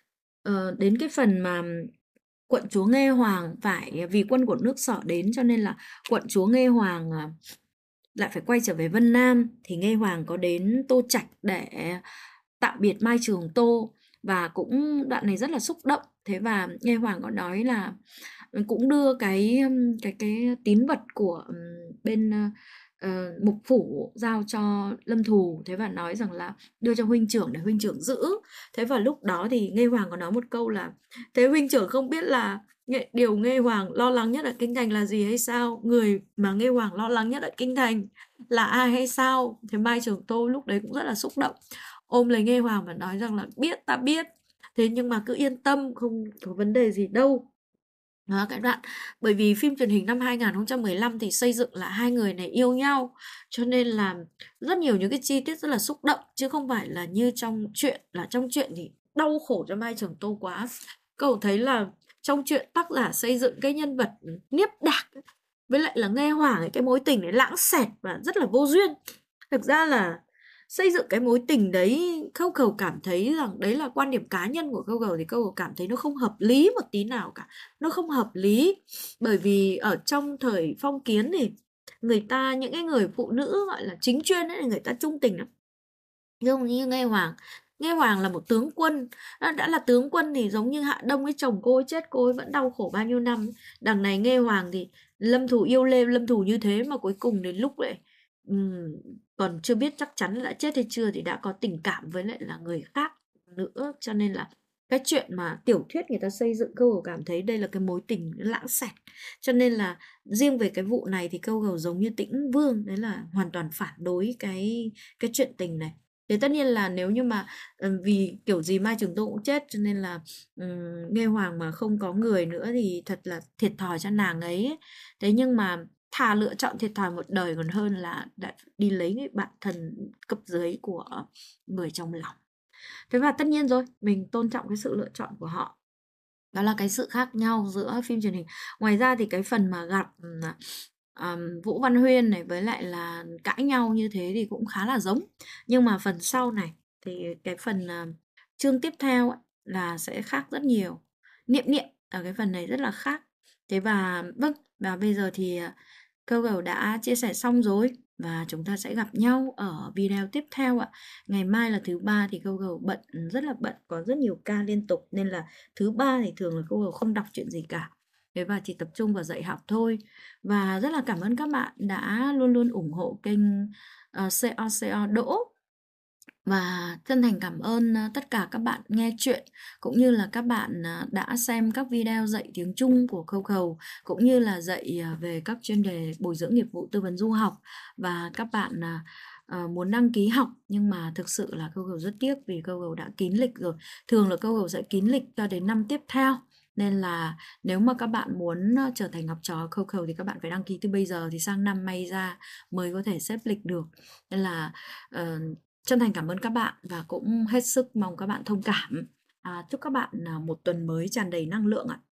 đến cái phần mà quận chúa Nghê Hoàng phải vì quân của nước Sở đến cho nên là quận chúa Nghê Hoàng lại phải quay trở về Vân Nam, thì Nghê Hoàng có đến Tô Trạch để tạm biệt Mai Trường Tô, và cũng đoạn này rất là xúc động. Thế và Nghê Hoàng có nói là cũng đưa cái tín vật của bên mục phủ giao cho Lâm Thù. Thế và nói rằng là đưa cho huynh trưởng để huynh trưởng giữ. Thế và lúc đó thì Nghê Hoàng có nói một câu là thế huynh trưởng không biết là điều Nghê Hoàng lo lắng nhất ở kinh thành là gì hay sao, người mà Nghê Hoàng lo lắng nhất ở kinh thành là ai hay sao. Thế Mai Trường Tô lúc đấy cũng rất là xúc động, ôm lấy Nghê Hoàng và nói rằng là biết, ta biết, thế nhưng mà cứ yên tâm, không có vấn đề gì đâu. Đó, cái đoạn bởi vì phim truyền hình năm 2015 thì xây dựng là hai người này yêu nhau, cho nên là rất nhiều những cái chi tiết rất là xúc động, chứ không phải là như trong truyện. Là trong truyện thì đau khổ cho Mai Trường Tô quá. Cậu thấy là trong chuyện tác giả xây dựng cái nhân vật Niếp Đạc với lại là Nghe Hoàng ấy, cái mối tình đấy lãng xẹt và rất là vô duyên. Thực ra là xây dựng cái mối tình đấy, Khâu Khẩu cảm thấy rằng đấy là quan điểm cá nhân của Khâu Khẩu, thì Khâu Khẩu cảm thấy nó không hợp lý một tí nào cả. Nó không hợp lý bởi vì ở trong thời phong kiến thì người ta, những cái người phụ nữ gọi là chính chuyên ấy, người ta trung tình lắm. Giống như Nghe Hoàng là một tướng quân, đã là tướng quân thì giống như Hạ Đông ấy, chồng cô ấy chết, cô ấy vẫn đau khổ bao nhiêu năm. Đằng này Nghe Hoàng thì lâm thủ yêu Lê, lâm thủ như thế mà cuối cùng đến lúc lại còn chưa biết chắc chắn đã chết hay chưa thì đã có tình cảm với lại là người khác nữa. Cho nên là cái chuyện mà tiểu thuyết người ta xây dựng, Câu Hầu cảm thấy đây là cái mối tình lãng xẹt. Cho nên là riêng về cái vụ này thì Câu Hầu giống như Tĩnh Vương, đấy là hoàn toàn phản đối cái chuyện tình này. Thế tất nhiên là nếu như mà vì kiểu gì Mai Trường Tô cũng chết, cho nên là Nghe Hoàng mà không có người nữa thì thật là thiệt thòi cho nàng ấy. Thế nhưng mà thà lựa chọn thiệt thòi một đời còn hơn là đã đi lấy cái bạn thân cấp dưới của người trong lòng. Thế và tất nhiên rồi, mình tôn trọng cái sự lựa chọn của họ. Đó là cái sự khác nhau giữa phim truyền hình. Ngoài ra thì cái phần mà gặp Vũ Văn Huyên này với lại là cãi nhau như thế thì cũng khá là giống. Nhưng mà phần sau này thì cái phần chương tiếp theo ấy, là sẽ khác rất nhiều. Niệm niệm ở cái phần này rất là khác. Thế và vâng, và bây giờ thì Câu Gầu đã chia sẻ xong rồi và chúng ta sẽ gặp nhau ở video tiếp theo ạ. Ngày mai là thứ ba thì Câu Gầu bận, rất là bận, có rất nhiều ca liên tục nên là thứ ba thì thường là Câu Gầu không đọc chuyện gì cả. Thế và chỉ tập trung vào dạy học thôi. Và rất là cảm ơn các bạn đã luôn luôn ủng hộ kênh CO Đỗ. Và chân thành cảm ơn tất cả các bạn nghe chuyện, cũng như là các bạn đã xem các video dạy tiếng Trung của Khâu Khẩu, cũng như là dạy về các chuyên đề bồi dưỡng nghiệp vụ tư vấn du học. Và các bạn muốn đăng ký học, nhưng mà thực sự là Khâu Khẩu rất tiếc vì Khâu Khẩu đã kín lịch rồi. Thường là Khâu Khẩu sẽ kín lịch cho đến năm tiếp theo. Nên là nếu mà các bạn muốn trở thành học trò Khâu Khẩu thì các bạn phải đăng ký từ bây giờ, thì sang năm may ra mới có thể xếp lịch được. Nên là chân thành cảm ơn các bạn và cũng hết sức mong các bạn thông cảm. Chúc các bạn một tuần mới tràn đầy năng lượng ạ.